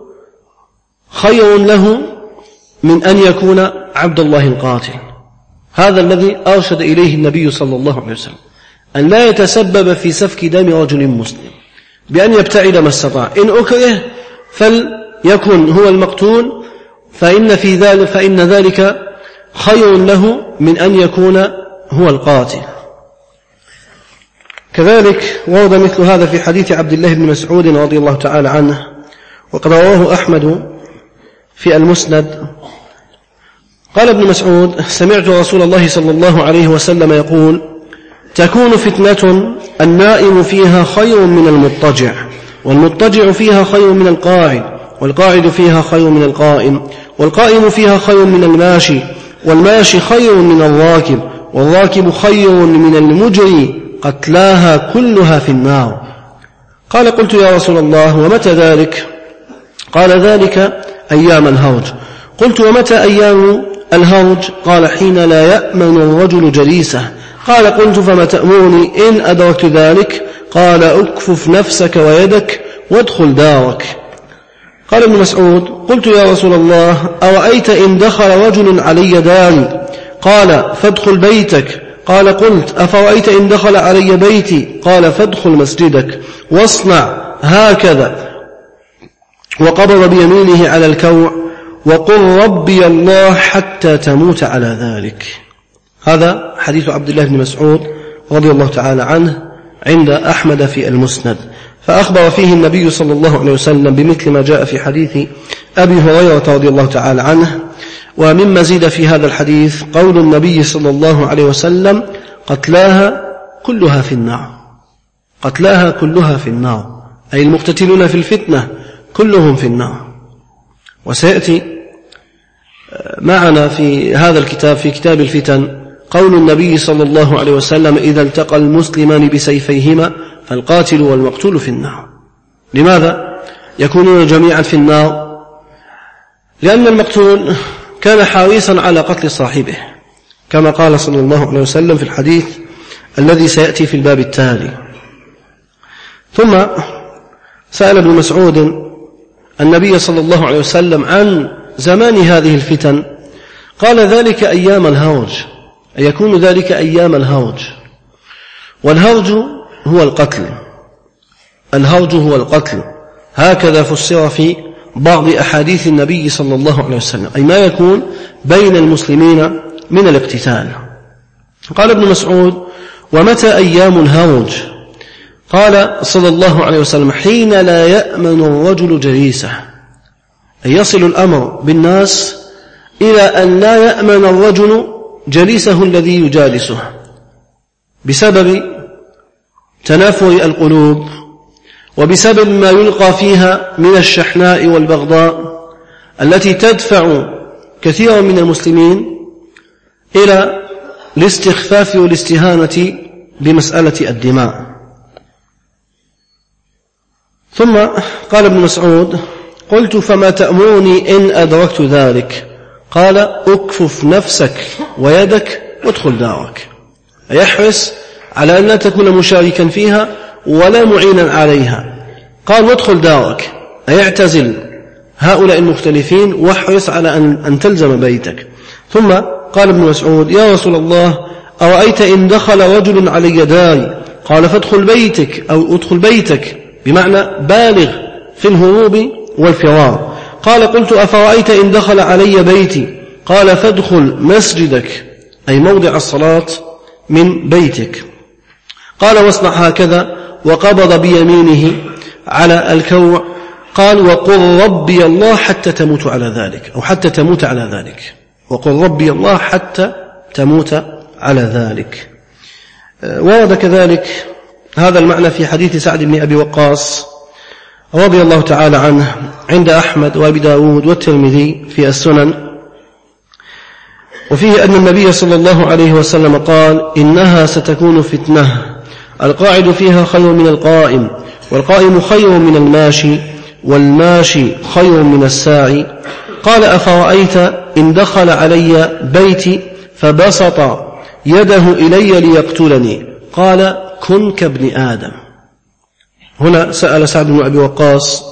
خير له من أن يكون عبد الله القاتل. هذا الذي أرشد إليه النبي صلى الله عليه وسلم، أن لا يتسبب في سفك دم رجل مسلم، بأن يبتعد ما استطاع. إن أكره فليكن هو المقتول، فإن في ذلك فإن ذلك خير له من أن يكون هو القاتل. كذلك ورد مثل هذا في حديث عبد الله بن مسعود رضي الله تعالى عنه، وقد رواه أحمد في المسند. قال ابن مسعود: سمعت رسول الله صلى الله عليه وسلم يقول: تكون فتنة النائم فيها خير من المضطجع، والمضطجع فيها خير من القاعد، والقاعد فيها خير من القائم، والقائم فيها خير من الماشي، والماشي خير من الراكب، والراكب خير من المجري، قتلاها كلها في النار. قال: قلت يا رسول الله، ومتى ذلك؟ قال: ذلك أيام الهرج. قلت: ومتى أيام الهرج؟ قال: حين لا يأمن الرجل جليسه. قال: قلت: فما تأمرني إن أدركت ذلك؟ قال: أكفف نفسك ويدك وادخل دارك. قال ابن مسعود: قلت يا رسول الله، أرأيت إن دخل رجل علي داري؟ قال: فادخل بيتك. قال: قلت: أفرأيت إن دخل علي بيتي؟ قال: فادخل مسجدك واصنع هكذا، وقبض بيمينه على الكوع، وقل ربي الله حتى تموت على ذلك. هذا حديث عبد الله بن مسعود رضي الله تعالى عنه عند أحمد في المسند. فأخبر فيه النبي صلى الله عليه وسلم بمثل ما جاء في حديث أبي هريرة رضي الله تعالى عنه، ومما زيد في هذا الحديث قول النبي صلى الله عليه وسلم قتلاها كلها في النار، قتلاها كلها في النار، أي المقتتلون في الفتنة كلهم في النار. وسيأتي معنا في هذا الكتاب في كتاب الفتن قول النبي صلى الله عليه وسلم إذا التقى المسلمان بسيفيهما فالقاتل والمقتول في النار. لماذا يكونون جميعا في النار؟ لأن المقتول كان حريصا على قتل صاحبه كما قال صلى الله عليه وسلم في الحديث الذي سيأتي في الباب التالي. ثم سأل ابن مسعود النبي صلى الله عليه وسلم عن زمان هذه الفتن، قال ذلك أيام الهرج، أي يكون ذلك أيام الهرج. والهرج هو القتل، الهرج هو القتل، هكذا فسر في بعض أحاديث النبي صلى الله عليه وسلم، أي ما يكون بين المسلمين من الاقتتال. قال ابن مسعود ومتى أيام الهرج؟ قال صلى الله عليه وسلم حين لا يأمن الرجل جليسه، أي يصل الأمر بالناس إلى أن لا يأمن الرجل جليسه الذي يجالسه بسبب تنافر القلوب وبسبب ما يلقى فيها من الشحناء والبغضاء التي تدفع كثيرا من المسلمين إلى الاستخفاف والاستهانة بمسألة الدماء. ثم قال ابن مسعود قلت فما تأمرني إن أدركت ذلك؟ قال أكفف نفسك ويدك وادخل دارك، يحرص على أن لا تكون مشاركا فيها ولا معينا عليها. قال وادخل دارك، اعتزل هؤلاء المختلفين واحرص على أن, أن تلزم بيتك. ثم قال ابن مسعود يا رسول الله أرأيت إن دخل رجل علي داري؟ قال فادخل بيتك أو ادخل بيتك، بمعنى بالغ في الهروب والفرار. قال قلت أفرأيت إن دخل علي بيتي؟ قال فادخل مسجدك، أي موضع الصلاة من بيتك. قال واصنع هكذا، وقبض بيمينه على الكوع. قال وقل ربي الله حتى تموت على ذلك، أو حتى تموت على ذلك، وقل ربي الله حتى تموت على ذلك. ورد كذلك هذا المعنى في حديث سعد بن أبي وقاص رضي الله تعالى عنه عند أحمد وأبي داود والترمذي في السنن، وفيه أن النبي صلى الله عليه وسلم قال إنها ستكون فتنة القاعد فيها خير من القائم، والقائم خير من الماشي، والماشي خير من الساعي. قال أفرأيت إن دخل علي بيتي فبسط يده إلي ليقتلني؟ قال كن كابن آدم. هنا سأل سعد بن أبي وقاص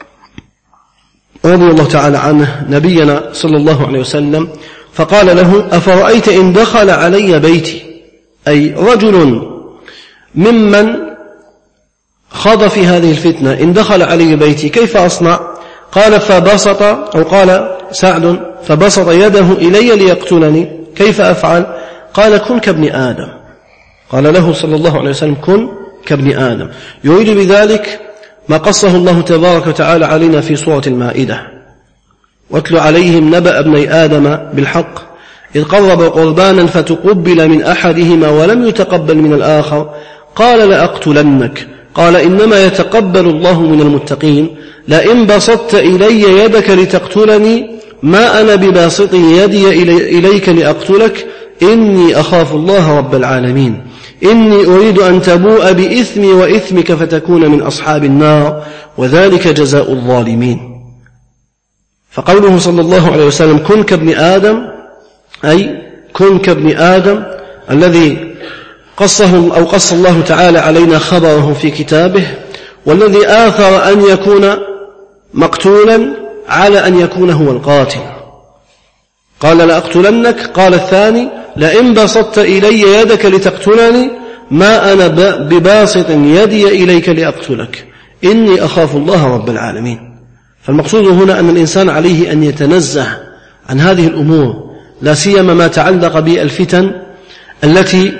رضي الله تعالى عنه نبينا صلى الله عليه وسلم فقال له أفرأيت إن دخل علي بيتي، أي رجل ممن خاض في هذه الفتنة إن دخل علي بيتي كيف أصنع؟ قال فبسط، أو قال سعد فبسط يده إلي ليقتلني كيف أفعل؟ قال كن كابن آدم. قال له صلى الله عليه وسلم كن كابن آدم، يريد بذلك ما قصه الله تبارك وتعالى علينا في سورة المائدة واتل عليهم نبأ ابني آدم بالحق إذ قرب قربانا فتقبل من أحدهما ولم يتقبل من الآخر قال لأقتلنك قال إنما يتقبل الله من المتقين لئن بسطت إلي يدك لتقتلني ما أنا بباسط يدي إليك لأقتلك إني أخاف الله رب العالمين إني أريد أن تبوء بإثمي وإثمك فتكون من أصحاب النار وذلك جزاء الظالمين. فقوله صلى الله عليه وسلم كن كابن آدم، أي كن كابن آدم الذي قصه أو قص الله تعالى علينا خبره في كتابه، والذي آثر أن يكون مقتولا على أن يكون هو القاتل. قال لأقتلنك، قال الثاني لئن بسطت إلي يدك لتقتلني ما أنا بباسط يدي إليك لأقتلك إني أخاف الله رب العالمين. فالمقصود هنا أن الإنسان عليه أن يتنزه عن هذه الأمور، لا سيما ما تعلق بالفتن التي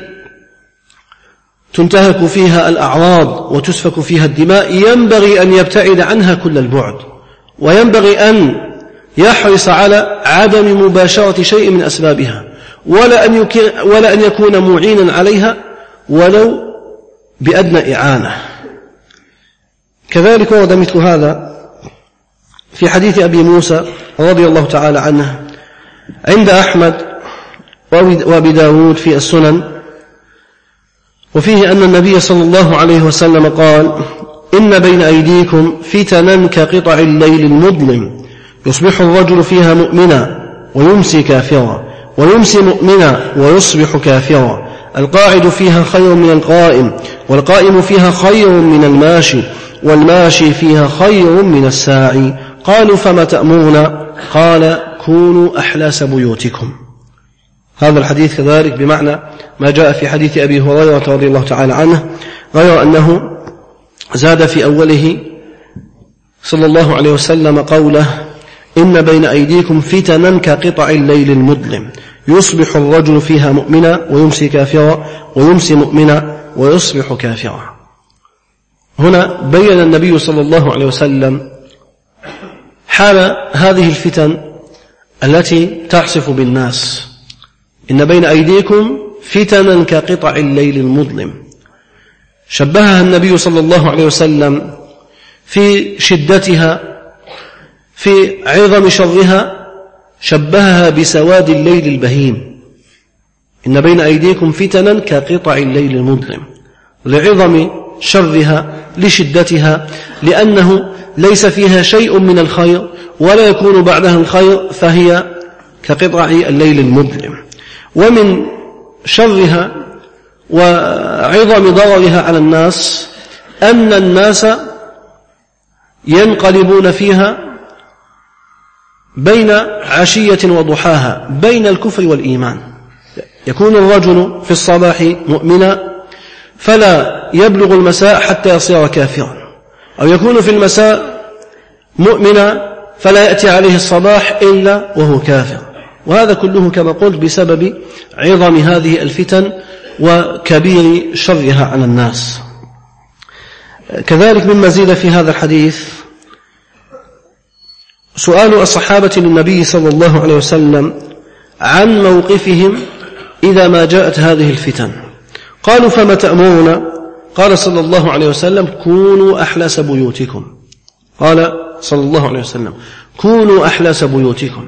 تنتهك فيها الأعراض وتسفك فيها الدماء، ينبغي أن يبتعد عنها كل البعد، وينبغي أن يحرص على عدم مباشرة شيء من أسبابها، ولا أن, ولا أن يكون معينا عليها ولو بأدنى إعانة. كذلك ورد مثل هذا في حديث أبي موسى رضي الله تعالى عنه عند أحمد وأبي داود في السنن، وفيه أن النبي صلى الله عليه وسلم قال: إن بين أيديكم فتنا كقطع الليل المظلم، يصبح الرجل فيها مؤمنا ويمسي كافرا، ويمسي مؤمنا ويصبح كافرا، القاعد فيها خير من القائم، والقائم فيها خير من الماشي، والماشي فيها خير من الساعي. قالوا: فما تأمرنا؟ قال: كونوا أحلاس بيوتكم. هذا الحديث كذلك بمعنى ما جاء في حديث أبي هريرة رضي الله تعالى عنه، غير أنه زاد في أوله صلى الله عليه وسلم قوله: إن بين أيديكم فتنا كقطع الليل المظلم، يصبح الرجل فيها مؤمنا ويمسي كافرا، ويمسي مؤمنا ويصبح كافرا. هنا بين النبي صلى الله عليه وسلم حال هذه الفتن التي تعصف بالناس. إن بين أيديكم فتنا كقطع الليل المظلم، شبهها النبي صلى الله عليه وسلم في شدتها، في عظم شرها، شبهها بسواد الليل البهيم. إن بين أيديكم فتنا كقطع الليل المظلم، لعظم شرها، لشدتها، لأنه ليس فيها شيء من الخير ولا يكون بعدها الخير، فهي كقطع الليل المظلم. ومن شرها وعظم ضررها على الناس أن الناس ينقلبون فيها بين عشية وضحاها، بين الكفر والإيمان. يكون الرجل في الصباح مؤمنا فلا يبلغ المساء حتى يصير كافرا، أو يكون في المساء مؤمنا فلا يأتي عليه الصباح إلا وهو كافر. وهذا كله كما قلت بسبب عظم هذه الفتن وكبير شرها على الناس. كذلك مما زيد في هذا الحديث سؤال الصحابة للنبي صلى الله عليه وسلم عن موقفهم إذا ما جاءت هذه الفتن. قالوا: فما تأمرنا؟ قال صلى الله عليه وسلم: كونوا أحلاس بيوتكم. قال صلى الله عليه وسلم: كونوا أحلاس بيوتكم.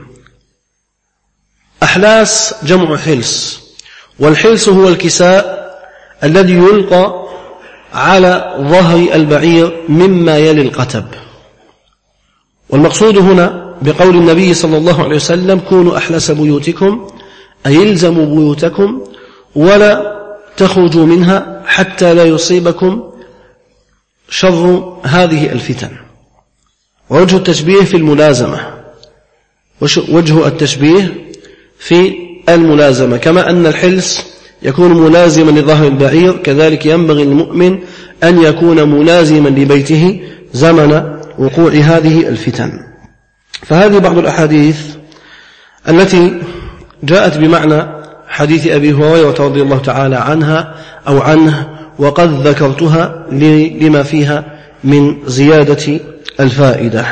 أحلاس جمع حلس، والحلس هو الكساء الذي يلقى على ظهر البعير مما يلي القتب. والمقصود هنا بقول النبي صلى الله عليه وسلم: كونوا أحلاس بيوتكم، أي الزموا بيوتكم ولا تخرجوا منها حتى لا يصيبكم شر هذه الفتن. ووجه التشبيه في الملازمة، وجه التشبيه في الملازمة، كما أن الحلس يكون ملازما لظهر البعير، كذلك ينبغي المؤمن أن يكون ملازما لبيته زمن وقوع هذه الفتن. فهذه بعض الأحاديث التي جاءت بمعنى حديث أبي هريرة رضي الله تعالى عنها أو عنه، وقد ذكرتها لما فيها من زيادة الفائدة.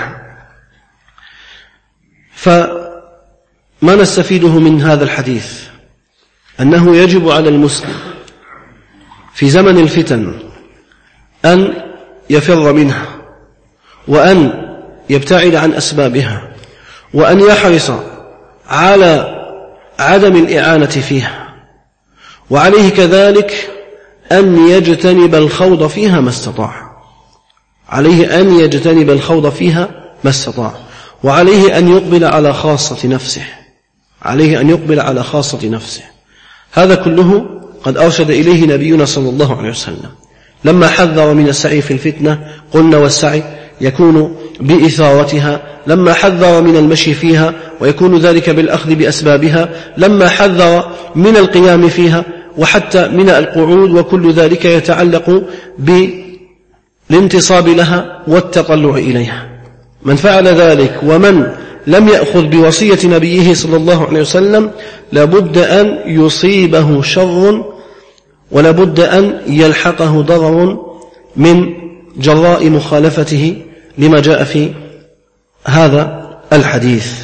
فما نستفيده من هذا الحديث أنه يجب على المسلم في زمن الفتن أن يفر منها، وأن يبتعد عن أسبابها، وأن يحرص على عدم الإعانة فيها، وعليه كذلك أن يجتنب الخوض فيها ما استطاع. عليه أن يجتنب الخوض فيها ما استطاع، وعليه أن يقبل على خاصة نفسه، عليه أن يقبل على خاصة نفسه. هذا كله قد أرشد إليه نبينا صلى الله عليه وسلم لما حذر من السعي في الفتنة. قلنا والسعي يكون بإثارتها، لما حذر من المشي فيها ويكون ذلك بالأخذ بأسبابها، لما حذر من القيام فيها وحتى من القعود، وكل ذلك يتعلق بالانتصاب لها والتطلع إليها. من فعل ذلك ومن لم يأخذ بوصية نبيه صلى الله عليه وسلم لابد أن يصيبه شر، ولابد أن يلحقه ضرر من جراء مخالفته لما جاء في هذا الحديث.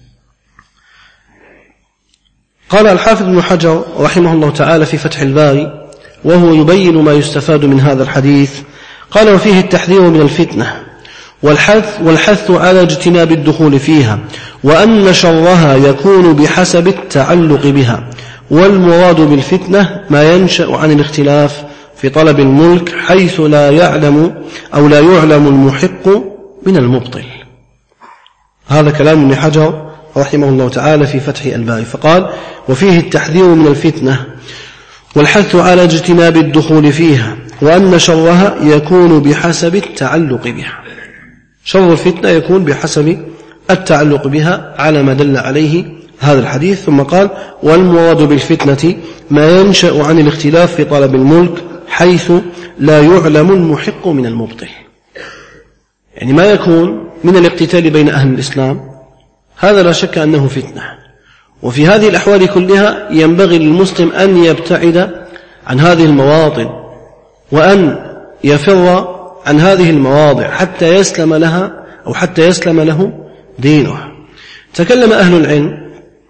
قال الحافظ ابن حجر رحمه الله تعالى في فتح الباري وهو يبين ما يستفاد من هذا الحديث، قال: وفيه التحذير من الفتنة والحث, والحث على اجتناب الدخول فيها، وأن شرها يكون بحسب التعلق بها، والمراد بالفتنة ما ينشأ عن الاختلاف في طلب الملك حيث لا يعلم أو لا يعلم المحق من المبطل. هذا كلام ابن حجر رحمه الله تعالى في فتح الباري، فقال: وفيه التحذير من الفتنة والحث على اجتناب الدخول فيها، وأن شرها يكون بحسب التعلق بها. شر الفتنة يكون بحسب التعلق بها على ما دل عليه هذا الحديث. ثم قال: والمراد بالفتنة ما ينشأ عن الاختلاف في طلب الملك حيث لا يعلم المحق من المبطل، يعني ما يكون من الاقتتال بين أهل الإسلام، هذا لا شك أنه فتنة. وفي هذه الأحوال كلها ينبغي للمسلم أن يبتعد عن هذه المواطن وأن يفر عن هذه المواضع حتى يسلم لها أو حتى يسلم له دينه. تكلم أهل العلم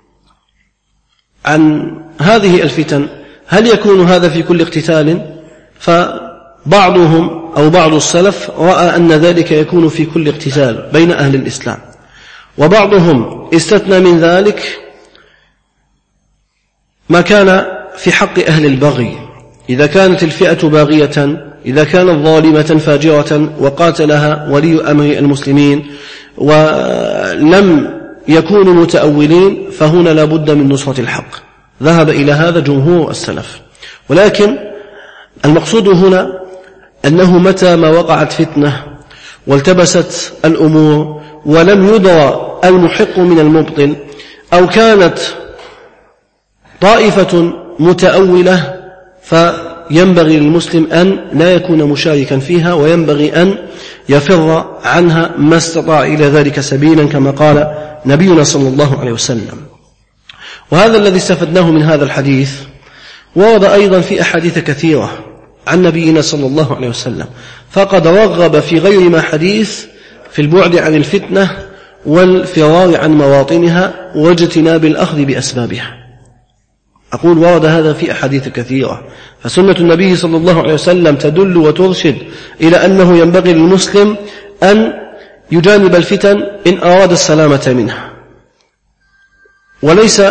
عن هذه الفتن، هل يكون هذا في كل اقتتال؟ فبعضهم أو بعض السلف رأى أن ذلك يكون في كل اقتتال بين أهل الإسلام، وبعضهم استثنى من ذلك ما كان في حق أهل البغي، إذا كانت الفئة باغية، إذا كانت ظالمة فاجرة وقاتلها ولي أمر المسلمين ولم يكونوا متأولين، فهنا لا بد من نصرة الحق. ذهب إلى هذا جمهور السلف. ولكن المقصود هنا أنه متى ما وقعت فتنة والتبست الأمور ولم يدرى المحق من المبطل، أو كانت طائفة متأولة، فينبغي للمسلم أن لا يكون مشاركا فيها، وينبغي أن يفر عنها ما استطاع إلى ذلك سبيلا، كما قال نبينا صلى الله عليه وسلم. وهذا الذي استفدناه من هذا الحديث ورد أيضا في أحاديث كثيرة عن نبينا صلى الله عليه وسلم، فقد رغب في غير ما حديث في البعد عن الفتنة والفرار عن مواطنها واجتناب الأخذ بأسبابها. أقول ورد هذا في أحاديث كثيرة، فسنة النبي صلى الله عليه وسلم تدل وترشد إلى أنه ينبغي للمسلم أن يجانب الفتن إن أراد السلامة منها، وليس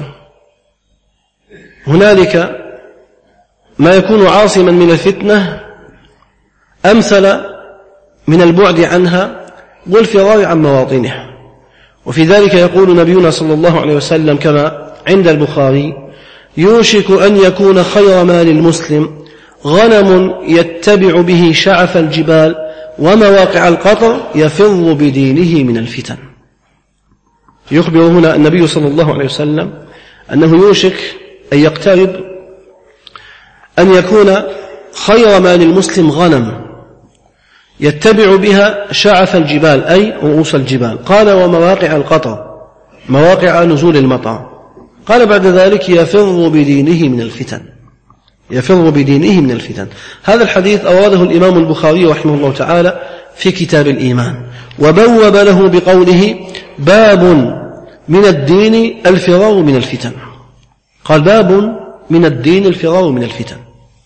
هنالك ما يكون عاصما من الفتنة أمثل من البعد عنها والفرار عن مواطنها. وفي ذلك يقول نبينا صلى الله عليه وسلم كما عند البخاري: يوشك أن يكون خير مال المسلم غنم يتبع به شعف الجبال ومواقع القطر يفر بدينه من الفتن. يخبر هنا النبي صلى الله عليه وسلم أنه يوشك أن يقترب أن يكون خير مال المسلم غنم يتبع بها شعف الجبال أي رؤوس الجبال، قال ومواقع القطر مواقع نزول المطر، قال بعد ذلك يفر بدينه من الفتن، يفر بدينه من الفتن. هذا الحديث أورده الإمام البخاري رحمه الله تعالى في كتاب الإيمان، وبوب له بقوله: باب من الدين الفرار من الفتن. قال: باب من الدين الفرار من الفتن،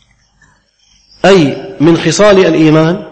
أي من خصال الإيمان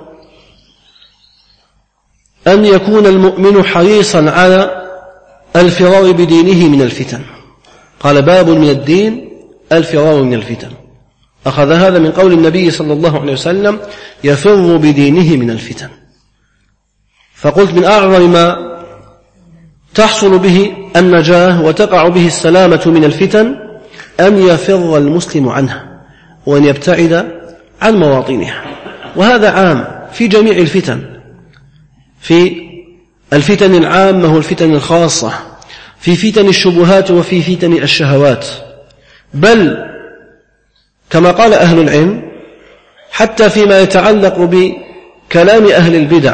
أن يكون المؤمن حريصا على الفرار بدينه من الفتن. قال: باب من الدين الفرار من الفتن، أخذ هذا من قول النبي صلى الله عليه وسلم: يفر بدينه من الفتن. فقلت من أعظم ما تحصل به النجاة وتقع به السلامة من الفتن أن يفر المسلم عنها وأن يبتعد عن مواطنها، وهذا عام في جميع الفتن، في الفتن العامة والفتن الخاصة، في فتن الشبهات وفي فتن الشهوات، بل كما قال أهل العلم حتى فيما يتعلق بكلام أهل البدع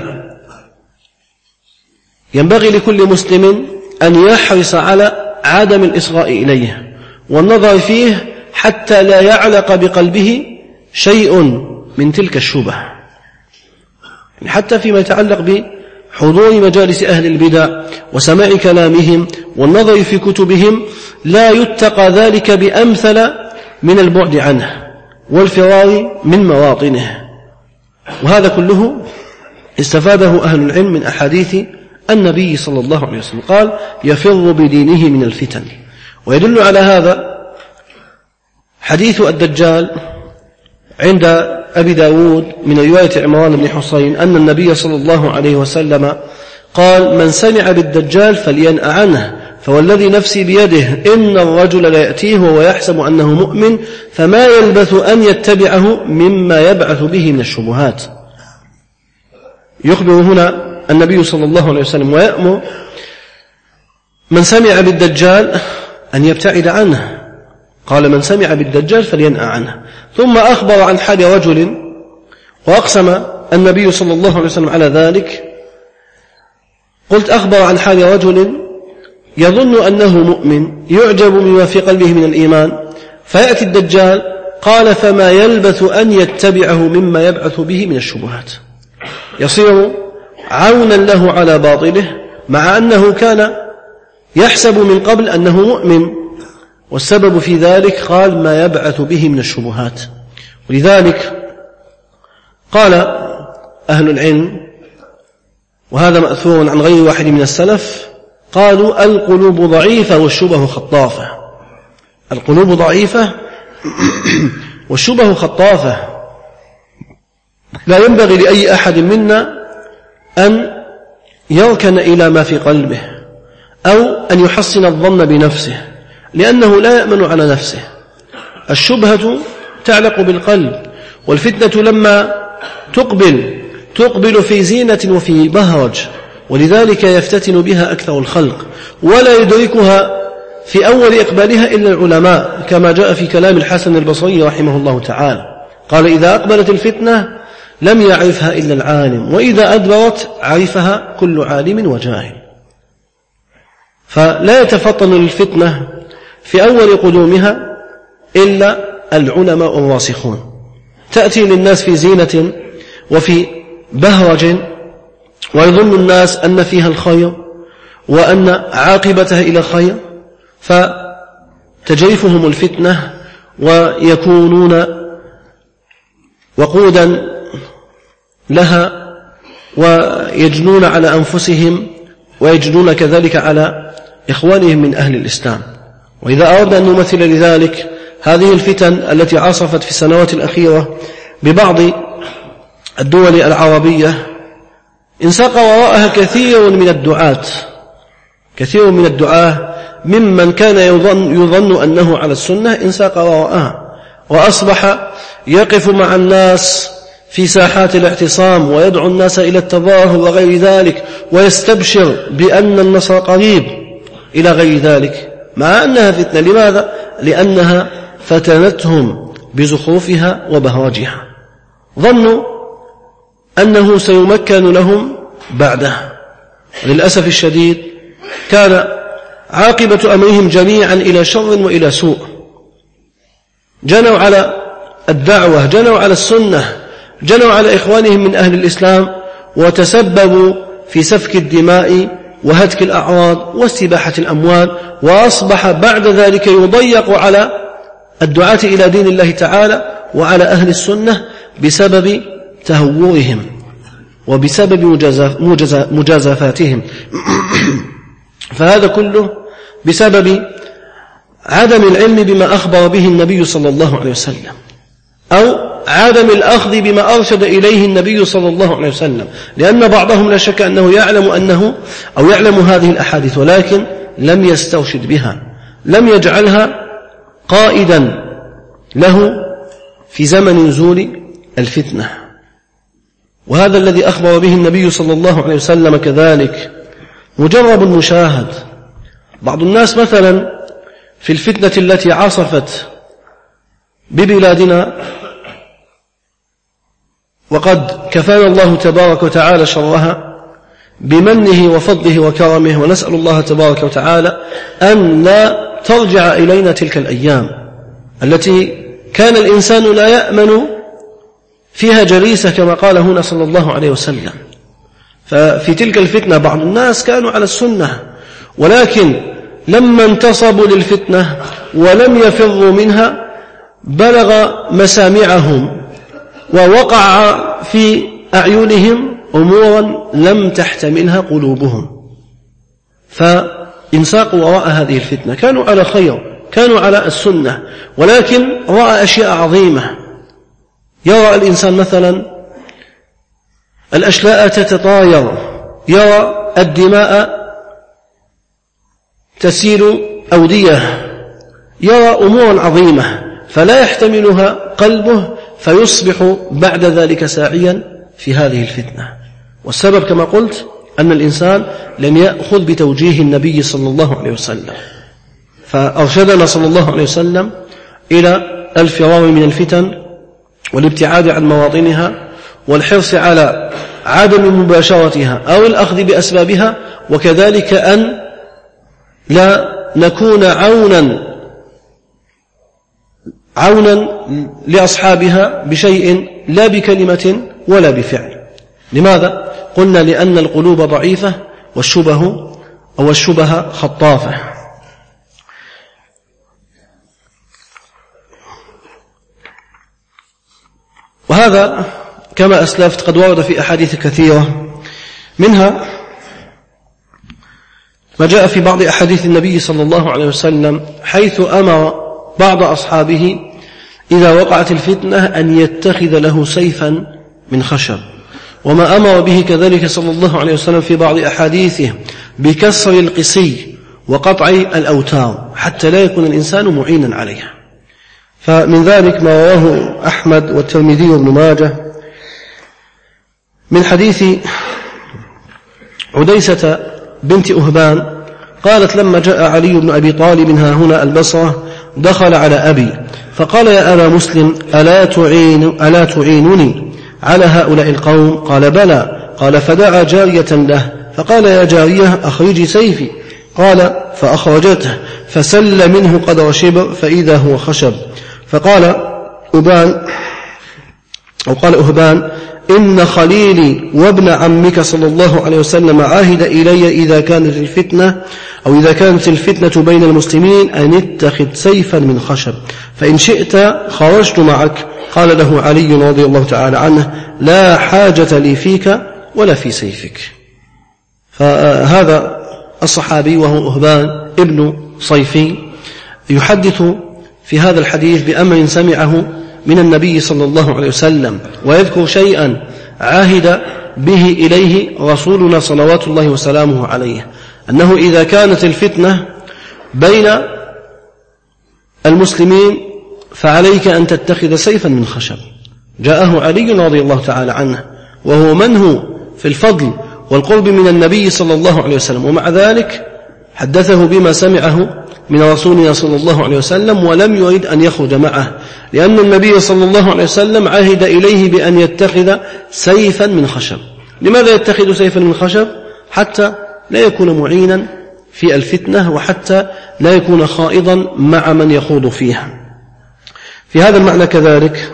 ينبغي لكل مسلم أن يحرص على عدم الإصغاء إليه والنظر فيه حتى لا يعلق بقلبه شيء من تلك الشبه، يعني حتى فيما يتعلق حضور مجالس أهل البدع وسماع كلامهم والنظر في كتبهم لا يتقى ذلك بأمثل من البعد عنه والفرار من مواطنه. وهذا كله استفاده أهل العلم من أحاديث النبي صلى الله عليه وسلم، قال يفر بدينه من الفتن. ويدل على هذا حديث الدجال عند أبي داود من رواية عمران بن حسين أن النبي صلى الله عليه وسلم قال من سمع بالدجال فلينأ عنه، فوالذي نفسي بيده إن الرجل ليأتيه ويحسب أنه مؤمن فما يلبث أن يتبعه مما يبعث به من الشبهات. يخبر هنا النبي صلى الله عليه وسلم ويأمر من سمع بالدجال أن يبتعد عنه، قال من سمع بالدجال فلينأ عنه. ثم أخبر عن حال رجل وأقسم النبي صلى الله عليه وسلم على ذلك. قلت أخبر عن حال رجل يظن أنه مؤمن يعجب بما في قلبه من الإيمان فيأتي الدجال، قال فما يلبث أن يتبعه مما يبعث به من الشبهات، يصير عونا له على باطله مع أنه كان يحسب من قبل أنه مؤمن، والسبب في ذلك قال ما يبعث به من الشبهات. ولذلك قال أهل العلم وهذا مأثور عن غير واحد من السلف قالوا القلوب ضعيفة والشبه خطافة. القلوب ضعيفة والشبه خطافة، لا ينبغي لأي أحد منا أن يركن إلى ما في قلبه أو أن يحسن الظن بنفسه، لأنه لا يأمن على نفسه. الشبهة تعلق بالقلب، والفتنة لما تقبل تقبل في زينة وفي بهرج، ولذلك يفتتن بها أكثر الخلق ولا يدركها في أول إقبالها إلا العلماء، كما جاء في كلام الحسن البصري رحمه الله تعالى قال إذا أقبلت الفتنة لم يعرفها إلا العالم، وإذا أدبرت عرفها كل عالم وجاهل. فلا يتفطن للفتنة في أول قدومها إلا العلماء الراسخون، تأتي للناس في زينة وفي بهرج ويظن الناس أن فيها الخير وأن عاقبتها إلى خير، فتجرفهم الفتنة ويكونون وقودا لها ويجنون على أنفسهم ويجنون كذلك على إخوانهم من أهل الإسلام. وإذا أردنا أن نمثل لذلك هذه الفتن التي عاصفت في السنوات الأخيرة ببعض الدول العربية انساق وراءها كثير من الدعاة كثير من الدعاة ممن كان يظن, يظن أنه على السنة انساق وراءها، وأصبح يقف مع الناس في ساحات الاعتصام ويدعو الناس إلى التظاهر وغير ذلك ويستبشر بأن النصر قريب إلى غير ذلك، مع أنها فتنة. لماذا؟ لأنها فتنتهم بزخرفها وبهرجها، ظنوا أنه سيمكن لهم بعدها. للأسف الشديد كان عاقبة أمرهم جميعا إلى شر وإلى سوء. جنوا على الدعوة، جنوا على السنة، جنوا على إخوانهم من أهل الإسلام، وتسببوا في سفك الدماء وهتك الأعراض واستباحة الأموال، وأصبح بعد ذلك يضيق على الدعاة إلى دين الله تعالى وعلى أهل السنة بسبب تهورهم وبسبب مجازفاتهم. فهذا كله بسبب عدم العلم بما أخبر به النبي صلى الله عليه وسلم، أو عدم الأخذ بما أرشد إليه النبي صلى الله عليه وسلم، لأن بعضهم لا شك أنه يعلم أنه أو يعلم هذه الأحاديث ولكن لم يسترشد بها، لم يجعلها قائدا له في زمن نزول الفتنة. وهذا الذي أخبر به النبي صلى الله عليه وسلم كذلك مجرب مشاهد. بعض الناس مثلا في الفتنة التي عصفت ببلادنا وقد كفانا الله تبارك وتعالى شرها بمنه وفضله وكرمه، ونسأل الله تبارك وتعالى أن لا ترجع إلينا تلك الأيام التي كان الإنسان لا يأمن فيها جليسه كما قال هنا صلى الله عليه وسلم. ففي تلك الفتنة بعض الناس كانوا على السنة، ولكن لما انتصبوا للفتنة ولم يفروا منها بلغ مسامعهم ووقع في أعينهم أمورا لم تحتملها قلوبهم، فانساقوا وراء هذه الفتنة. كانوا على خير، كانوا على السنة، ولكن رأى أشياء عظيمة. يرى الإنسان مثلا الأشلاء تتطاير، يرى الدماء تسيل أودية، يرى أمورا عظيمة فلا يحتملها قلبه، فيصبح بعد ذلك ساعيا في هذه الفتنة. والسبب كما قلت أن الإنسان لم يأخذ بتوجيه النبي صلى الله عليه وسلم، فأرشدنا صلى الله عليه وسلم إلى الفرار من الفتن والابتعاد عن مواطنها والحرص على عدم مباشرتها أو الأخذ بأسبابها، وكذلك أن لا نكون عونا عونا لأصحابها بشيء لا بكلمة ولا بفعل. لماذا؟ قلنا لأن القلوب ضعيفة والشبه أو الشبه خطافة. وهذا كما أسلفت قد ورد في أحاديث كثيرة، منها ما جاء في بعض أحاديث النبي صلى الله عليه وسلم حيث أمر بعض أصحابه إذا وقعت الفتنة أن يتخذ له سيفا من خشب، وما أمر به كذلك صلى الله عليه وسلم في بعض أحاديثه بكسر القسي وقطع الأوتار حتى لا يكون الإنسان معينا عليها. فمن ذلك ما رواه أحمد والترمذي وابن ماجه من حديث عديسة بنت أهبان قالت لما جاء علي بن أبي طالب ها هنا البصرة دخل على أبي فقال يا أبا مسلم ألا, تعين ألا تعينني على هؤلاء القوم؟ قال بلى. قال فدعا جارية له فقال يا جارية أخرجي سيفي. قال فأخرجته فسل منه قدر شبر فإذا هو خشب. فقال أبان أو قال أهبان إن خليلي وابن عمك صلى الله عليه وسلم عاهد إلي إذا كانت الفتنة أو إذا كانت الفتنة بين المسلمين أن اتخذ سيفا من خشب فإن شئت خرجت معك. قال له علي رضي الله تعالى عنه لا حاجة لي فيك ولا في سيفك. فهذا الصحابي وهو أهبان ابن صيفي يحدث في هذا الحديث بأمر سمعه من النبي صلى الله عليه وسلم، ويذكر شيئا عاهد به إليه رسولنا صلوات الله وسلامه عليه، أنه إذا كانت الفتنة بين المسلمين فعليك أن تتخذ سيفا من خشب. جاءه علي رضي الله تعالى عنه وهو منه في الفضل والقرب من النبي صلى الله عليه وسلم، ومع ذلك حدثه بما سمعه من رسولنا صلى الله عليه وسلم ولم يريد أن يخرج معه، لأن النبي صلى الله عليه وسلم عهد إليه بأن يتخذ سيفا من خشب. لماذا يتخذ سيفا من خشب؟ حتى لا يكون معينا في الفتنة وحتى لا يكون خائضا مع من يخوض فيها. في هذا المعنى كذلك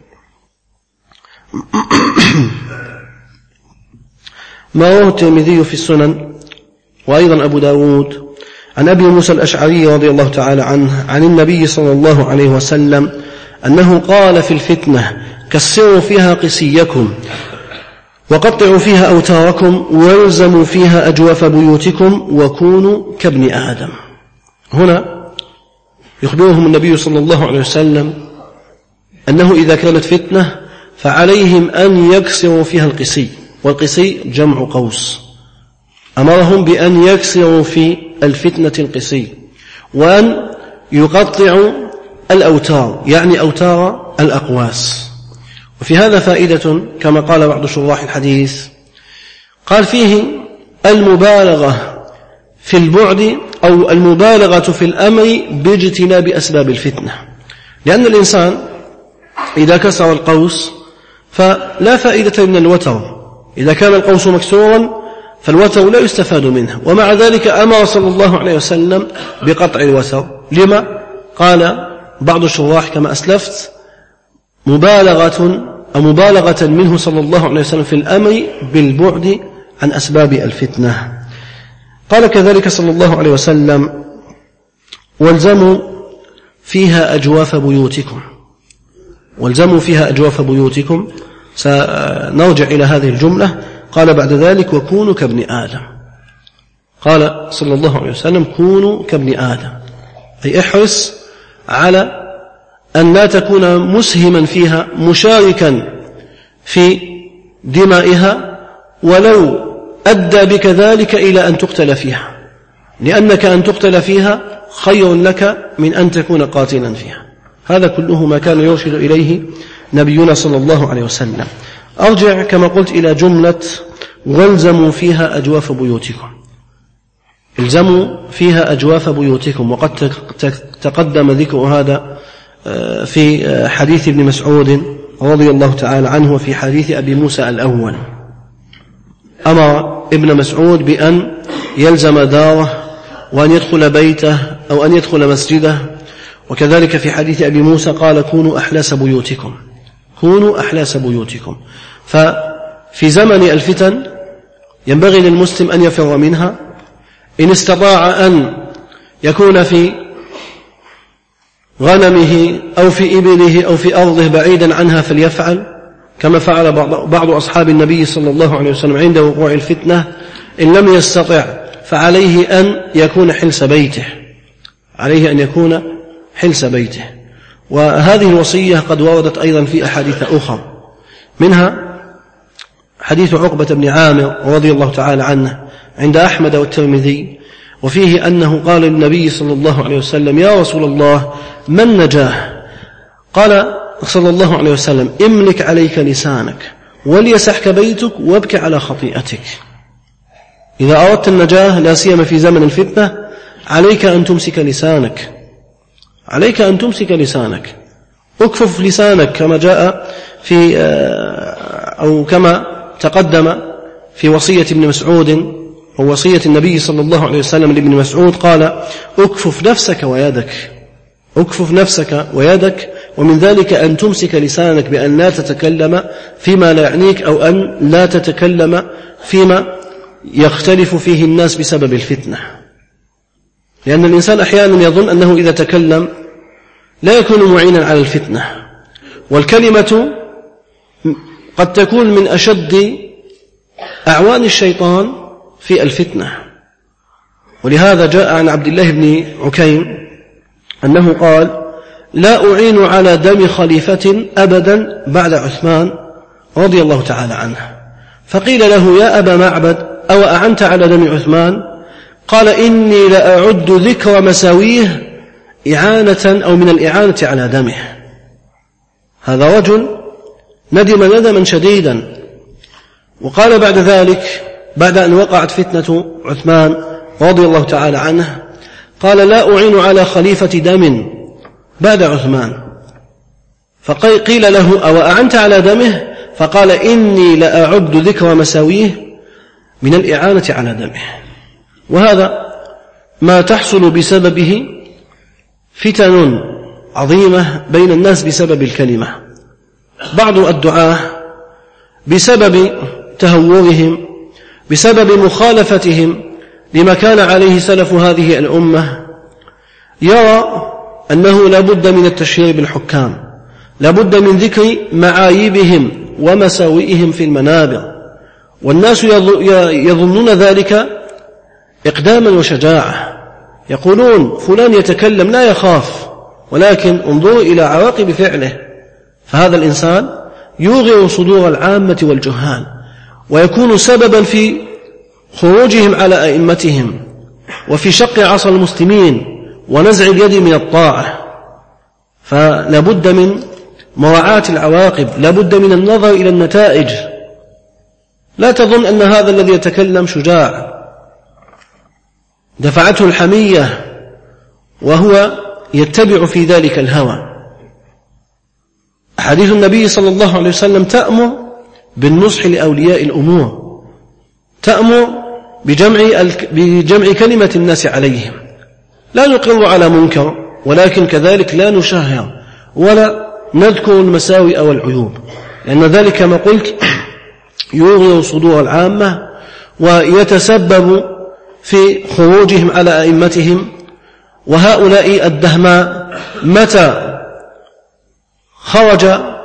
ما رواه الترمذي في السنن وأيضا أبو داود عن أبي موسى الأشعري رضي الله تعالى عنه عن النبي صلى الله عليه وسلم أنه قال في الفتنة كسروا فيها قسيكم وقطعوا فيها أوتاركم والزموا فيها أجواف بيوتكم وكونوا كابن آدم. هنا يخبرهم النبي صلى الله عليه وسلم أنه إذا كانت فتنة فعليهم أن يكسروا فيها القسي، والقسي جمع قوس. أمرهم بأن يكسروا في الفتنة القسي وأن يقطعوا الأوتار، يعني أوتار الأقواس. وفي هذا فائدة كما قال بعض شراح الحديث، قال فيه المبالغة في البعد أو المبالغة في الأمر باجتناب أسباب الفتنة، لأن الإنسان إذا كسر القوس فلا فائدة من الوتر، إذا كان القوس مكسورا فالوتر لا يستفاد منه، ومع ذلك أمر صلى الله عليه وسلم بقطع الوتر. لما؟ قال بعض الشراح كما أسلفت مبالغة أو مبالغة منه صلى الله عليه وسلم في الأمر بالبعد عن أسباب الفتنة. قال كذلك صلى الله عليه وسلم: والزموا فيها أجواف بيوتكم. والزموا فيها أجواف بيوتكم، سنرجع إلى هذه الجملة. قال بعد ذلك: وكونوا كابن آدم. قال صلى الله عليه وسلم: كونوا كابن آدم، أي احرص على أن لا تكون مسهما فيها، مشاركا في دمائها، ولو أدى بك ذلك إلى أن تقتل فيها، لأنك أن تقتل فيها خير لك من أن تكون قاتلا فيها. هذا كله ما كان يرشد إليه نبينا صلى الله عليه وسلم. أرجع كما قلت إلى جملة: والزموا فيها أجواف بيوتكم. الزموا فيها أجواف بيوتكم، وقد تقدم ذكر هذا في حديث ابن مسعود رضي الله تعالى عنه، وفي حديث أبي موسى الأول. أمر ابن مسعود بأن يلزم داره وأن يدخل بيته أو أن يدخل مسجده. وكذلك في حديث أبي موسى قال: كونوا أحلاس بيوتكم، كونوا أحلاس بيوتكم. ففي زمن الفتن ينبغي للمسلم أن يفر منها، إن استطاع أن يكون في غنمه أو في إبله أو في أرضه بعيدا عنها فليفعل، كما فعل بعض أصحاب النبي صلى الله عليه وسلم عند وقوع الفتنة. إن لم يستطع فعليه أن يكون حلس بيته، عليه أن يكون حلس بيته. وهذه الوصية قد وردت أيضا في أحاديث أخرى، منها حديث عقبة بن عامر رضي الله تعالى عنه عند أحمد والترمذي، وفيه أنه قال للنبي صلى الله عليه وسلم: يا رسول الله، ما النجاة؟ قال صلى الله عليه وسلم: املك عليك لسانك وليسحك بيتك وابك على خطيئتك. إذا أردت النجاة لا سيما في زمن الفتنة عليك أن تمسك لسانك، عليك أن تمسك لسانك، اكفف لسانك، كما جاء في أو كما تقدم في وصية ابن مسعود ووصية النبي صلى الله عليه وسلم لابن مسعود، قال: اكفف نفسك ويدك، اكفف نفسك ويدك، ومن ذلك أن تمسك لسانك بأن لا تتكلم فيما لا يعنيك، أو أن لا تتكلم فيما يختلف فيه الناس بسبب الفتنة. لأن الإنسان أحيانا يظن أنه إذا تكلم لا يكون معينا على الفتنة، والكلمة قد تكون من أشد أعوان الشيطان في الفتنة. ولهذا جاء عن عبد الله بن عكيم أنه قال: لا أعين على دم خليفة أبدا بعد عثمان رضي الله تعالى عنه. فقيل له: يا أبا معبد، أو أعنت على دم عثمان؟ قال: إني لأعد ذكر مساويه إعانة أو من الإعانة على دمه. هذا رجل ندم ندما شديدا. وقال بعد ذلك بعد أن وقعت فتنة عثمان رضي الله تعالى عنه، قال: لا أعين على خليفة دم بعد عثمان. فقيل له: أو أعنت على دمه؟ فقال: إني لأعد ذكر مساويه من الإعانة على دمه. وهذا ما تحصل بسببه فتن عظيمة بين الناس بسبب الكلمة. بعض الدعاة بسبب تهورهم، بسبب مخالفتهم لما كان عليه سلف هذه الأمة، يرى أنه لا بد من التشهير بالحكام، لا بد من ذكر معايبهم ومساوئهم في المنابر، والناس يظنون ذلك إقداما وشجاعة. يقولون: فلان يتكلم لا يخاف، ولكن انظروا إلى عواقب فعله. فهذا الإنسان يوغر صدور العامة والجهال، ويكون سببا في خروجهم على أئمتهم، وفي شق عصا المسلمين، ونزع اليد من الطاعة. فلا بد من مراعاة العواقب، لا بد من النظر إلى النتائج. لا تظن أن هذا الذي يتكلم شجاع دفعته الحمية وهو يتبع في ذلك الهوى. حديث النبي صلى الله عليه وسلم تأمر بالنصح لأولياء الأمور، تأمر بجمع, بجمع كلمة الناس عليهم. لا نقر على منكر، ولكن كذلك لا نشهر ولا نذكر المساوئ والعيوب، لأن ذلك ما قلت يوغر صدور العامة ويتسبب في خروجهم على أئمتهم. وهؤلاء الدهماء متى خرج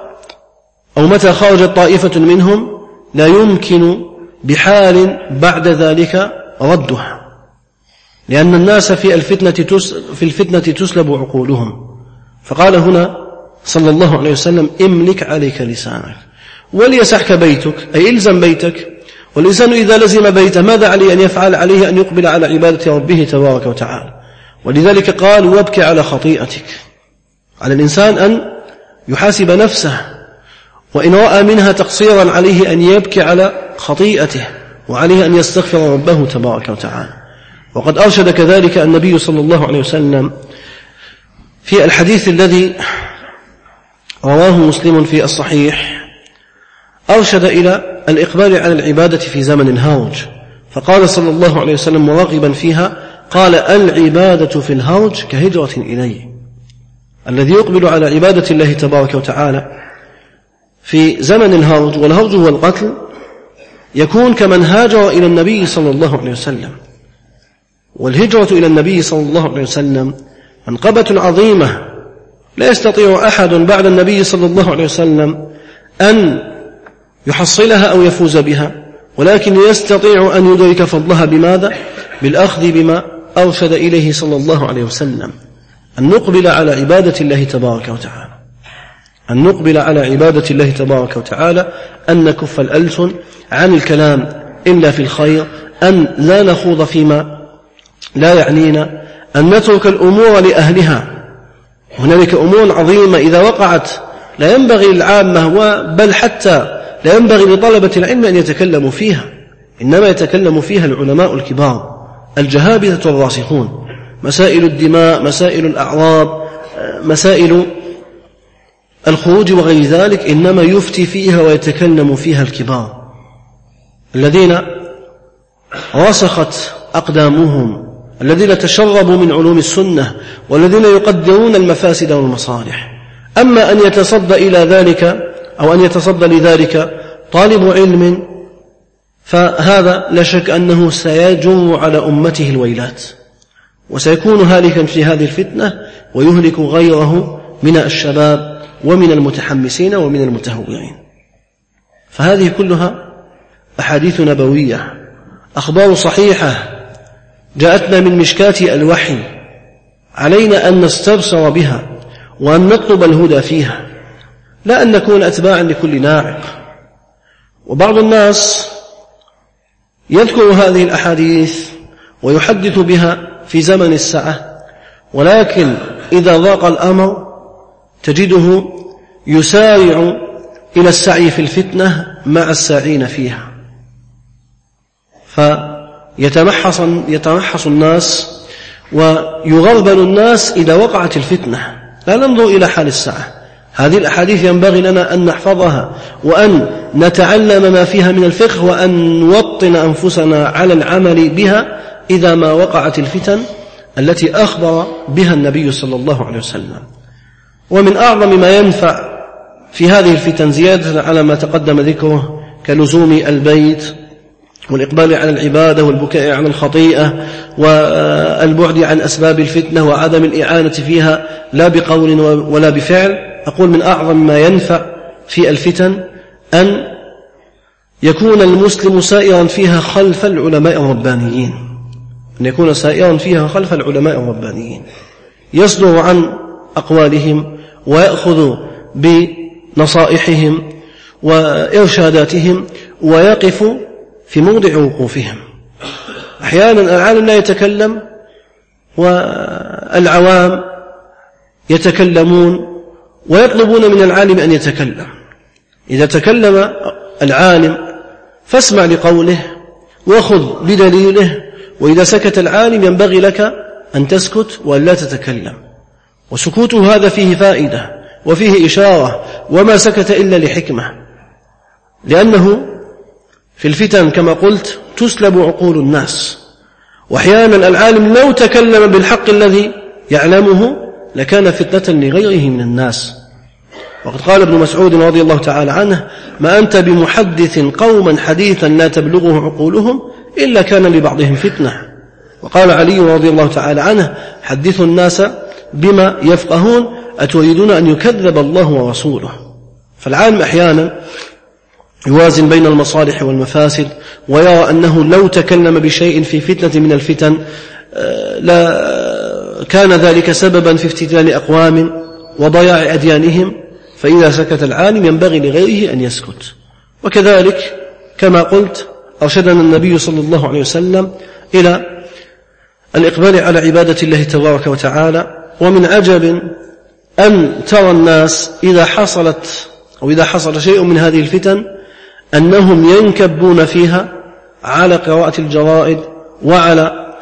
أو متى خرجت طائفة منهم لا يمكن بحال بعد ذلك ردها، لأن الناس في الفتنة في الفتنة تسلب عقولهم. فقال هنا صلى الله عليه وسلم: املك عليك لسانك وليسعك بيتك، أي إلزم بيتك. والإنسان إذا لزم بيته ماذا عليه أن يفعل؟ عليه أن يقبل على عبادة ربه تبارك وتعالى. ولذلك قال: وابكي على خطيئتك. على الإنسان أن يحاسب نفسه، وإن رأى منها تقصيرا عليه أن يبكي على خطيئته، وعليه أن يستغفر ربه تبارك وتعالى. وقد أرشد كذلك النبي صلى الله عليه وسلم في الحديث الذي رواه مسلم في الصحيح، أرشد إلى الإقبال على العبادة في زمن الهرج، فقال صلى الله عليه وسلم مراغبا فيها، قال: العبادة في الهرج كهجرة إليه. الذي يقبل على عبادة الله تبارك وتعالى في زمن الهرج، والهرج هو القتل، يكون كمن هاجر إلى النبي صلى الله عليه وسلم. والهجرة إلى النبي صلى الله عليه وسلم منقبة عظيمة لا يستطيع أحد بعد النبي صلى الله عليه وسلم أن يحصلها أو يفوز بها، ولكن يستطيع أن يدرك فضلها بماذا؟ بالأخذ بما أرشد إليه صلى الله عليه وسلم، أن نقبل على عبادة الله تبارك وتعالى، أن نقبل على عبادة الله تبارك وتعالى، أن نكف الألسن عن الكلام إلا في الخير، أن لا نخوض فيما لا يعنينا، أن نترك الأمور لأهلها. هنالك أمور عظيمة إذا وقعت لا ينبغي للعامة بل حتى لا ينبغي لطلبة العلم أن يتكلموا فيها، إنما يتكلم فيها العلماء الكبار الجهابذة الراسخون. مسائل الدماء، مسائل الأعراض، مسائل الخروج وغير ذلك، إنما يفتي فيها ويتكلم فيها الكبار الذين رسخت أقدامهم، الذين تشربوا من علوم السنة، والذين يقدرون المفاسد والمصالح. أما أن يتصدى إلى ذلك أو أن يتصدى لذلك طالب علم، فهذا لا شك أنه سيجر على أمته الويلات، وسيكون هالكا في هذه الفتنة، ويهلك غيره من الشباب ومن المتحمسين ومن المتهورين. فهذه كلها أحاديث نبوية، أخبار صحيحة جاءتنا من مشكاة الوحي، علينا أن نستبصر بها وأن نطلب الهدى فيها، لا أن نكون أتباعا لكل ناعق. وبعض الناس يذكر هذه الأحاديث ويحدث بها في زمن الساعة، ولكن إذا ضاق الأمر تجده يسارع إلى السعي في الفتنة مع الساعين فيها، فيتمحص يتمحص الناس ويغربل الناس إذا وقعت الفتنة. لا ننظر إلى حال الساعة. هذه الأحاديث ينبغي لنا أن نحفظها وأن نتعلم ما فيها من الفقه، وأن نوطن أنفسنا على العمل بها إذا ما وقعت الفتن التي أخبر بها النبي صلى الله عليه وسلم. ومن أعظم ما ينفع في هذه الفتن زيادة على ما تقدم ذكره كلزوم البيت والإقبال على العبادة والبكاء عن الخطيئة والبعد عن أسباب الفتنة وعدم الإعانة فيها لا بقول ولا بفعل. أقول من أعظم ما ينفع في الفتن أن يكون المسلم سائرا فيها خلف العلماء الربانيين، أن يكون سائرا فيها خلف العلماء الربانيين، يصدر عن أقوالهم ويأخذ بنصائحهم وإرشاداتهم ويقف في موضع وقوفهم. أحيانا العالم لا يتكلم والعوام يتكلمون ويطلبون من العالم أن يتكلم. إذا تكلم العالم فاسمع لقوله وخذ بدليله، وإذا سكت العالم ينبغي لك أن تسكت وأن لا تتكلم. وسكوته هذا فيه فائدة وفيه إشارة، وما سكت إلا لحكمة، لأنه في الفتن كما قلت تسلب عقول الناس. وأحيانا العالم لو تكلم بالحق الذي يعلمه لكان فتنة لغيره من الناس. وقد قال ابن مسعود رضي الله تعالى عنه: ما أنت بمحدث قوما حديثا لا تبلغه عقولهم إلا كان لبعضهم فتنة. وقال علي رضي الله تعالى عنه: حدثوا الناس بما يفقهون أتريدون أن يكذب الله ورسوله. فالعالم أحيانا يوازن بين المصالح والمفاسد، ويرى أنه لو تكلم بشيء في فتنة من الفتن لا كان ذلك سببا في افتتان أقوام وضياع أديانهم، فإذا سكت العالم ينبغي لغيره أن يسكت. وكذلك كما قلت أرشدنا النبي صلى الله عليه وسلم إلى الإقبال على عبادة الله تبارك وتعالى. ومن عجب أن ترى الناس إذا حصلت أو إذا حصل شيء من هذه الفتن أنهم ينكبون فيها على قراءة الجرائد وعلى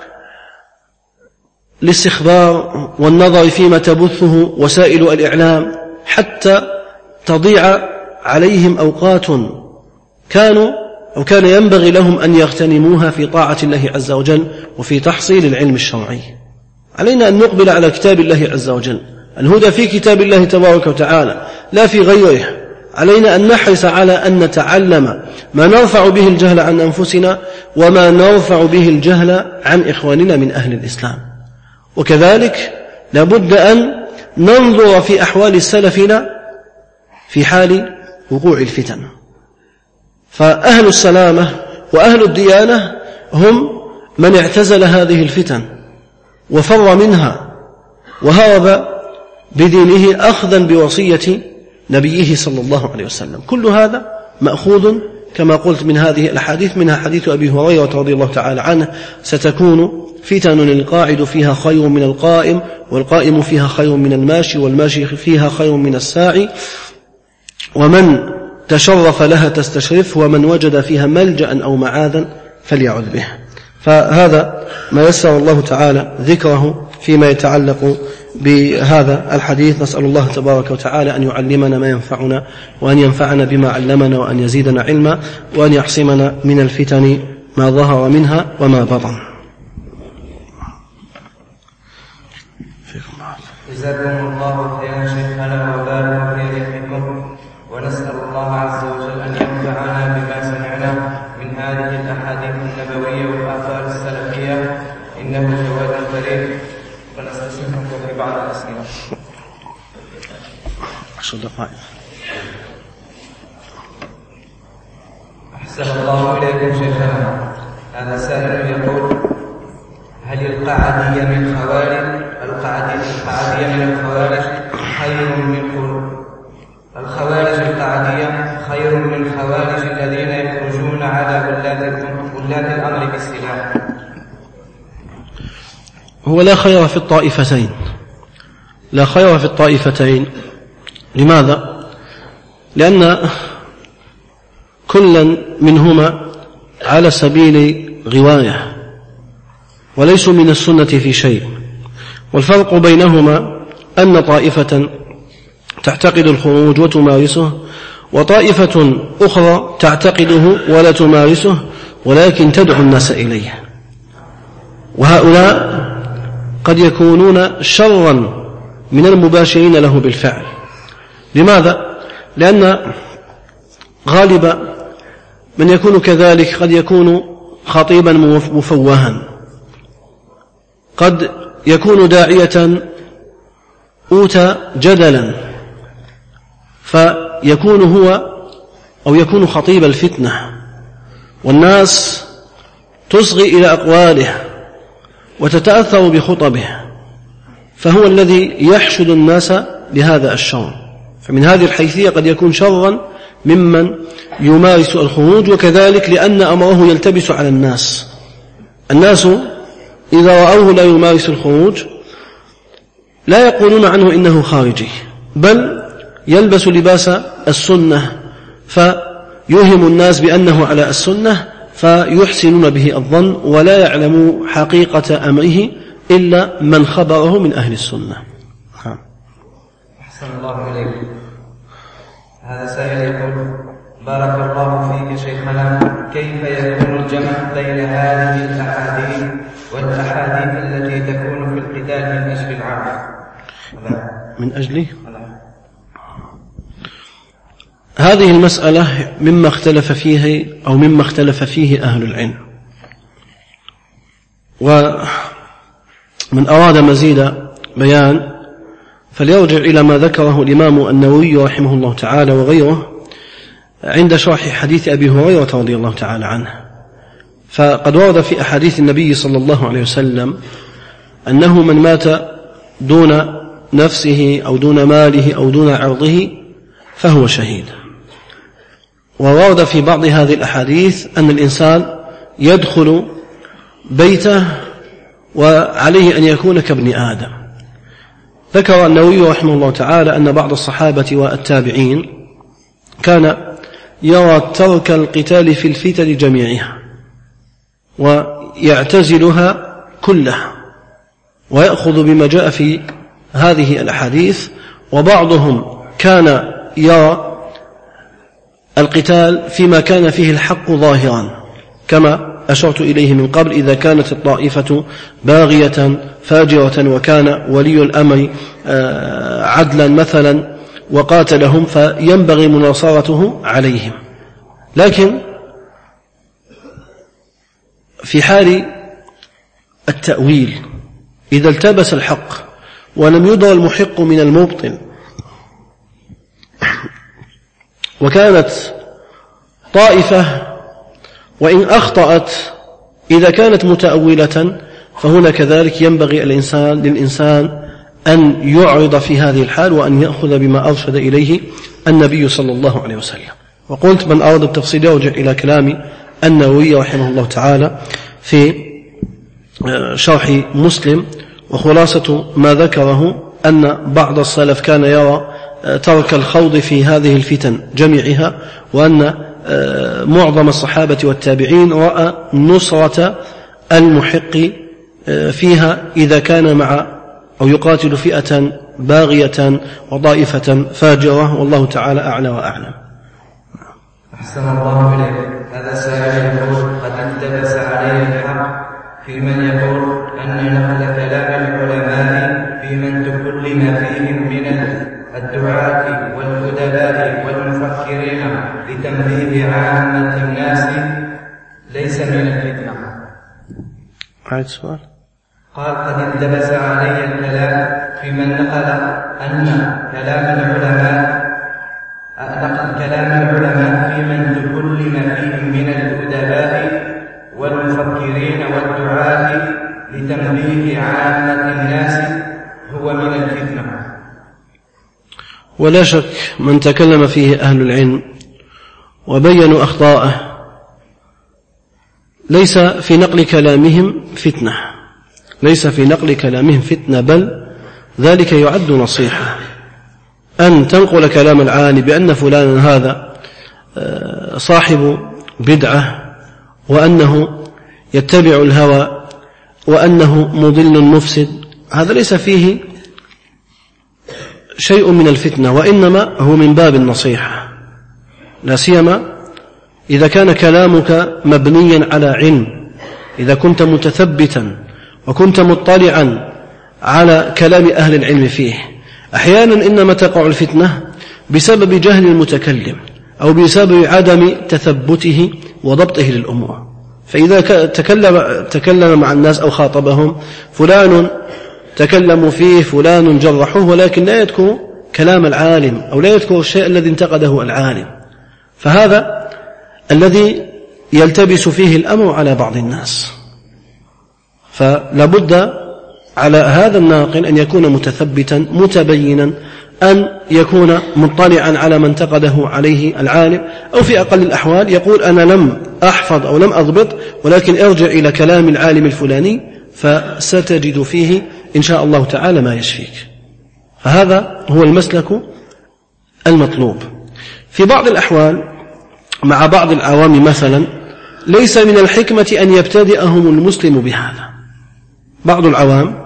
الاستخبار والنظر فيما تبثه وسائل الإعلام، حتى تضيع عليهم أوقات كانوا أو كان ينبغي لهم أن يغتنموها في طاعة الله عز وجل وفي تحصيل العلم الشرعي. علينا أن نقبل على كتاب الله عز وجل، الهدى في كتاب الله تبارك وتعالى لا في غيره. علينا أن نحرص على أن نتعلم ما نرفع به الجهل عن أنفسنا وما نرفع به الجهل عن إخواننا من أهل الإسلام. وكذلك لابد أن ننظر في أحوال سلفنا في حال وقوع الفتن. فأهل السلامة وأهل الديانة هم من اعتزل هذه الفتن وفر منها وهرب بدينه أخذا بوصية نبيه صلى الله عليه وسلم. كل هذا مأخوذ كما قلت من هذه الأحاديث، منها حديث أبي هريرة رضي الله تعالى عنه: ستكون فتن القاعد فيها خير من القائم، والقائم فيها خير من الماشي، والماشي فيها خير من الساعي، ومن تشرف لها تستشرف، ومن وجد فيها ملجأ أو معاذا فليعذ به. فهذا ما يسر الله تعالى ذكره فيما يتعلق بهذا الحديث. نسأل الله تبارك وتعالى أن يعلمنا ما ينفعنا، وأن ينفعنا بما علمنا، وأن يزيدنا علما، وأن يعصمنا من الفتن ما ظهر منها وما بطن. جزاكم الله خيرا شيخنا وبارك في علمكم، ونسأل الله عز وجل أن ينفعنا بما سمعنا من هذه الأحاديث النبوية والآثار السلفية، إنه جواد كريم. فنستسمحكم في بعض الأسئلة. عشر دقائق. أحسن الله إليكم شيخنا. هذا سائل يقول: هل القعدية من خوارج القعدية القعدية من الخوارج خير من الخوارج القعدية خير من خوارج الذين يخرجون على ولاة الأمر بالسلاح؟ هو لا خير في الطائفتين، لا خير في الطائفتين. لماذا؟ لأن كلا منهما على سبيل غواية وليسوا من السنة في شيء. والفرق بينهما أن طائفة تعتقد الخروج وتمارسه، وطائفة أخرى تعتقده ولا تمارسه ولكن تدعو الناس إليه. وهؤلاء قد يكونون شرا من المباشرين له بالفعل. لماذا؟ لأن غالب من يكون كذلك قد يكون خطيبا مفوها، قد يكون داعية أوتى جدلا، فيكون هو أو يكون خطيب الفتنة، والناس تصغي إلى أقواله وتتأثر بخطبه، فهو الذي يحشد الناس بهذا الشر. فمن هذه الحيثية قد يكون شرا ممن يمارس الخروج. وكذلك لأن أمره يلتبس على الناس، الناس إذا رأوه لا يمارس الخروج لا يقولون عنه إنه خارجي، بل يلبس لباس السنة فيوهم الناس بأنه على السنة، فيحسنون به الظن ولا يعلم حقيقة أمره إلا من خبره من أهل السنة. أحسن الله إليك. هذا سائل يقول: بارك الله فيك شيخنا، كيف يكون الجمع بين هذه الأحاديث والأحاديث التي تكون في القتال من أجل العفو؟ من أجل هذه المسألة مما اختلف فيه أو مما اختلف فيه أهل العلم، ومن أراد مزيد بيان فليرجع إلى ما ذكره الإمام النووي رحمه الله تعالى وغيره عند شرح حديث أبي هريرة رضي الله تعالى عنه. فقد ورد في أحاديث النبي صلى الله عليه وسلم أنه من مات دون نفسه أو دون ماله أو دون عرضه فهو شهيد. وورد في بعض هذه الأحاديث أن الإنسان يدخل بيته وعليه أن يكون كابن آدم. ذكر النووي رحمه الله تعالى أن بعض الصحابة والتابعين كان يرى ترك القتال في الفتن جميعها ويعتزلها كلها ويأخذ بما جاء في هذه الأحاديث، وبعضهم كان يرى القتال فيما كان فيه الحق ظاهرا كما أشرت إليه من قبل، إذا كانت الطائفة باغية فاجرة وكان ولي الأمر عدلا مثلا وقاتلهم فينبغي مناصرته عليهم. لكن في حال التأويل إذا التبس الحق ولم يدر المحق من المبطل وكانت طائفة وإن أخطأت إذا كانت متأولة فهنا كذلك ينبغي الإنسان للإنسان أن يعرض في هذه الحال وأن يأخذ بما أرشد إليه النبي صلى الله عليه وسلم. وقلت من أراد التفصيل يرجع إلى كلام النووي رحمه الله تعالى في شرح مسلم، وخلاصة ما ذكره أن بعض السلف كان يرى ترك الخوض في هذه الفتن جميعها، وأن معظم الصحابة والتابعين رأى نصرة المحق فيها إذا كان مع أو يقاتل فئة باغية وطائفة فاجرة، والله تعالى أعلى وأعلم. أحسن الله إليك. هذا سائل يقول قد التبس عليه الحق في من يقول أن نقل كلام العلماء في من تكلم فيهم من الدعاة والأدباء والمفكرين لتنبيه عامة الناس ليس من الفتنة. عيد سؤال. قال قد التبس علي الكلام في من نقل أن كلام العلماء نقل كلام العلماء في من تكلم فيهم من الأدباء والمفكرين والدعاة لتنبيه عامة الناس هو من الفتنة. ولا شك من تكلم فيه أهل العلم وبينوا أخطاءه ليس في نقل كلامهم فتنة، ليس في نقل كلامهم فتنة، بل ذلك يعد نصيحة. أن تنقل كلام العالم بأن فلانا هذا صاحب بدعة وأنه يتبع الهوى وأنه مضل مفسد، هذا ليس فيه شيء من الفتنة، وإنما هو من باب النصيحة، لا سيما إذا كان كلامك مبنيا على علم، إذا كنت متثبتا وكنت مطلعا على كلام أهل العلم فيه. أحيانا إنما تقع الفتنة بسبب جهل المتكلم أو بسبب عدم تثبته وضبطه للأمور. فإذا تكلم, تكلم مع الناس أو خاطبهم فلان تكلموا فيه فلان جرحوه، ولكن لا يذكر كلام العالم أو لا يذكر الشيء الذي انتقده العالم، فهذا الذي يلتبس فيه الأمر على بعض الناس. فلابد على هذا الناقل أن يكون متثبتا متبينا، أن يكون مطلعا على من انتقده عليه العالم، أو في أقل الأحوال يقول أنا لم أحفظ أو لم أضبط، ولكن ارجع إلى كلام العالم الفلاني فستجد فيه إن شاء الله تعالى ما يشفيك. فهذا هو المسلك المطلوب. في بعض الأحوال مع بعض العوام مثلا ليس من الحكمة أن يبتدئهم المسلم بهذا. بعض العوام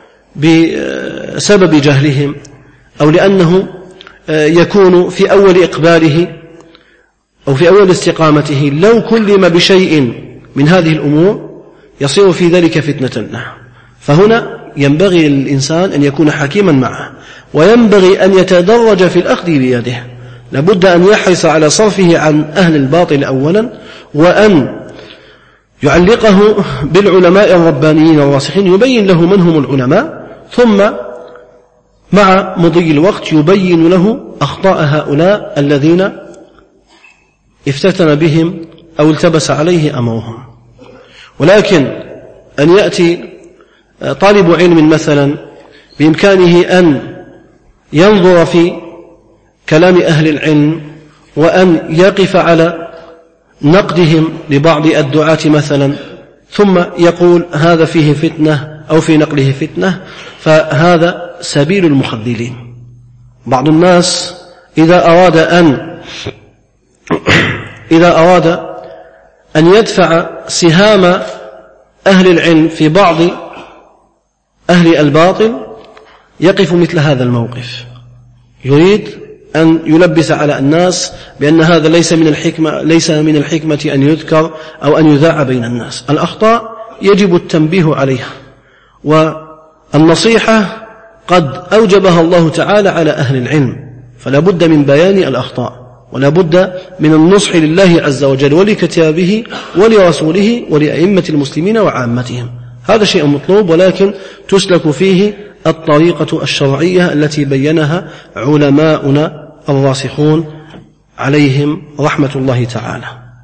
بسبب جهلهم أو لأنه يكون في أول إقباله أو في أول استقامته لو كلم بشيء من هذه الأمور يصير في ذلك فتنة له. فهنا ينبغي للإنسان أن يكون حكيما معه، وينبغي أن يتدرج في الأخذ بيده، لابد أن يحرص على صرفه عن أهل الباطل أولا، وأن يعلقه بالعلماء الربانيين الراسخين، يبين له من هم العلماء، ثم مع مضي الوقت يبين له أخطاء هؤلاء الذين افتتن بهم أو التبس عليه أمرهم. ولكن أن يأتي طالب علم مثلا بإمكانه أن ينظر في كلام أهل العلم وأن يقف على نقدهم لبعض الدعاة مثلا، ثم يقول هذا فيه فتنة أو في نقله فتنة، فهذا سبيل المخذلين. بعض الناس إذا أراد أن إذا أراد أن يدفع سهام أهل العلم في بعض أهل الباطل يقف مثل هذا الموقف، يريد أن يلبس على الناس بأن هذا ليس من الحكمة ليس من الحكمة أن يذكر أو أن يذاع بين الناس. الأخطاء يجب التنبيه عليها، والنصيحة قد أوجبها الله تعالى على أهل العلم، فلا بد من بيان الأخطاء، ولا بد من النصح لله عز وجل ولكتابه ولرسوله ولأئمة المسلمين وعامتهم. هذا شيء مطلوب، ولكن تسلك فيه الطريقة الشرعية التي بينها علماؤنا الراسخون عليهم رحمة الله تعالى.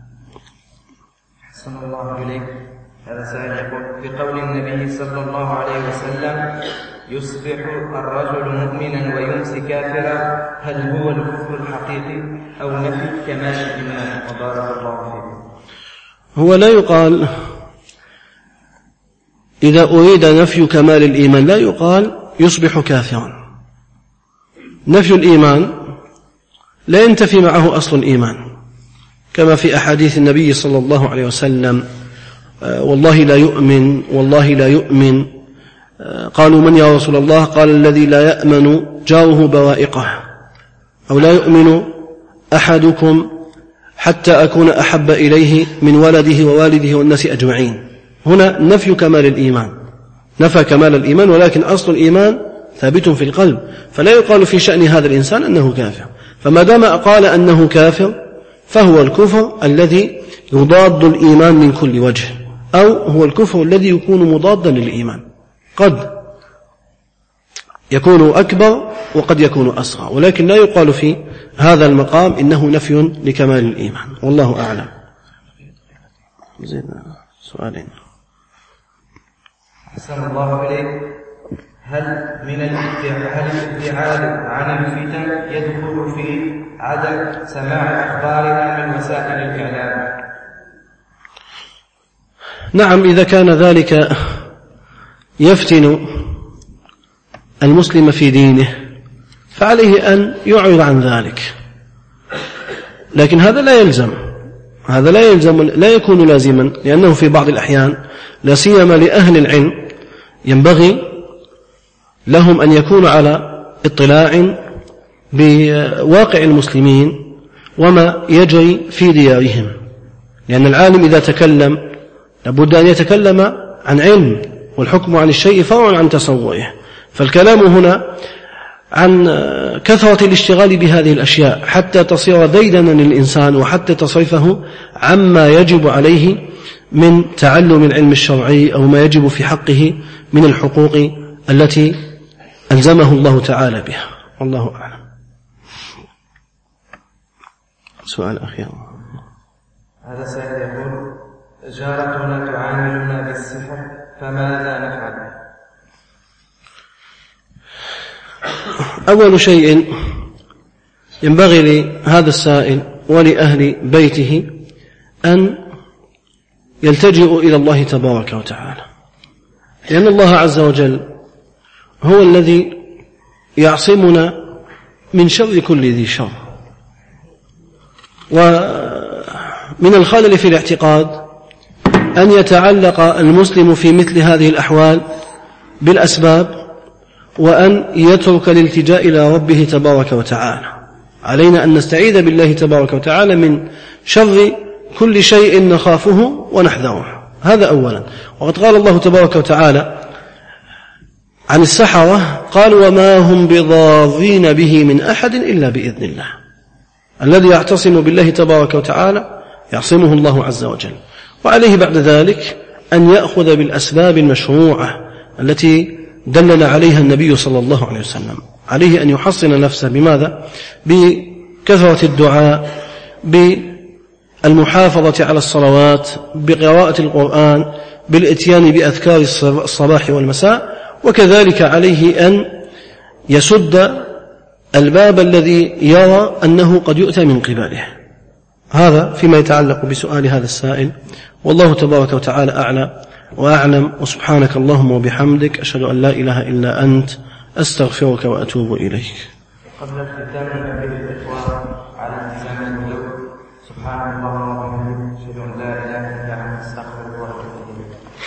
أحسن الله إليك. هذا سائل يقول: في قول النبي صلى الله عليه وسلم يصبح الرجل مؤمنا ويمسي كافرا، هل هو الكفر الحقيقي أو نفي كمال الإيمان؟ وبارك الله فيكم. هو لا يقال إذا أريد نفي كمال الإيمان لا يقال يصبح كافرا. نفي الإيمان لا ينتفي معه أصل الإيمان، كما في أحاديث النبي صلى الله عليه وسلم: والله لا يؤمن، والله لا يؤمن. قالوا: من يا رسول الله؟ قال: الذي لا يأمن جاره بوائقه، أو لا يؤمن أحدكم حتى أكون أحب إليه من ولده ووالده والناس أجمعين. هنا نفي كمال الإيمان، نفى كمال الإيمان، ولكن أصل الإيمان ثابت في القلب، فلا يقال في شأن هذا الإنسان أنه كافر. فما دام قال أنه كافر فهو الكفر الذي يضاد الإيمان من كل وجه، أو هو الكفر الذي يكون مضادا للإيمان، قد يكون أكبر وقد يكون أصغر، ولكن لا يقال في هذا المقام إنه نفي لكمال الإيمان. والله أعلم. زينا سؤالين. أحسن الله إليك. هل من الابتعاد عن الفتن يدخل في عدم سماع أخبارها من وسائل الإعلام؟ نعم، إذا كان ذلك يفتن المسلم في دينه فعليه أن يعرض عن ذلك، لكن هذا لا يلزم هذا لا يلزم لا يكون لازما، لأنه في بعض الأحيان لا سيما لأهل العلم ينبغي لهم أن يكونوا على اطلاع بواقع المسلمين وما يجري في ديارهم، لأن العالم إذا تكلم لابد أن يتكلم عن علم، والحكم عن الشيء فرع عن تصوره. فالكلام هنا عن كثرة الاشتغال بهذه الأشياء حتى تصير ديدنا للإنسان، وحتى تصرفه عما يجب عليه من تعلم العلم الشرعي أو ما يجب في حقه من الحقوق التي ألزمه الله تعالى بها. والله أعلم. سؤال أخير. هذا سائل يقول: جارتنا تعاملنا بالسحر فماذا نفعل؟ أول شيء ينبغي لهذا السائل ولأهل بيته أن يلتجئوا إلى الله تبارك وتعالى، لأن الله عز وجل هو الذي يعصمنا من شر كل ذي شر. ومن الخلل في الاعتقاد أن يتعلق المسلم في مثل هذه الأحوال بالأسباب، وأن يترك الالتجاء إلى ربه تبارك وتعالى. علينا أن نستعيذ بالله تبارك وتعالى من شر كل شيء نخافه ونحذره، هذا أولا. وقد قال الله تبارك وتعالى عن السحرة: قال: وما هم بضارين به من أحد إلا بإذن الله. الذي يعتصم بالله تبارك وتعالى يعصمه الله عز وجل. وعليه بعد ذلك أن يأخذ بالأسباب المشروعة التي دلل عليها النبي صلى الله عليه وسلم. عليه أن يحصن نفسه بماذا؟ بكثرة الدعاء، بالمحافظة على الصلوات، بقراءة القرآن، بالإتيان بأذكار الصباح والمساء. وكذلك عليه أن يسد الباب الذي يرى أنه قد يؤتى من قبله. هذا فيما يتعلق بسؤال هذا السائل، والله تبارك وتعالى أعلى وأعلم. وسبحانك اللهم وبحمدك، أشهد أن لا إله إلا أنت، أستغفرك وأتوب إليك. قبل الختام نبه الإخوة على التزام الوضوء. سبحان الله وبحمده، أشهد أن لا إله إلا أنت، أستغفرك وأتوب إليك.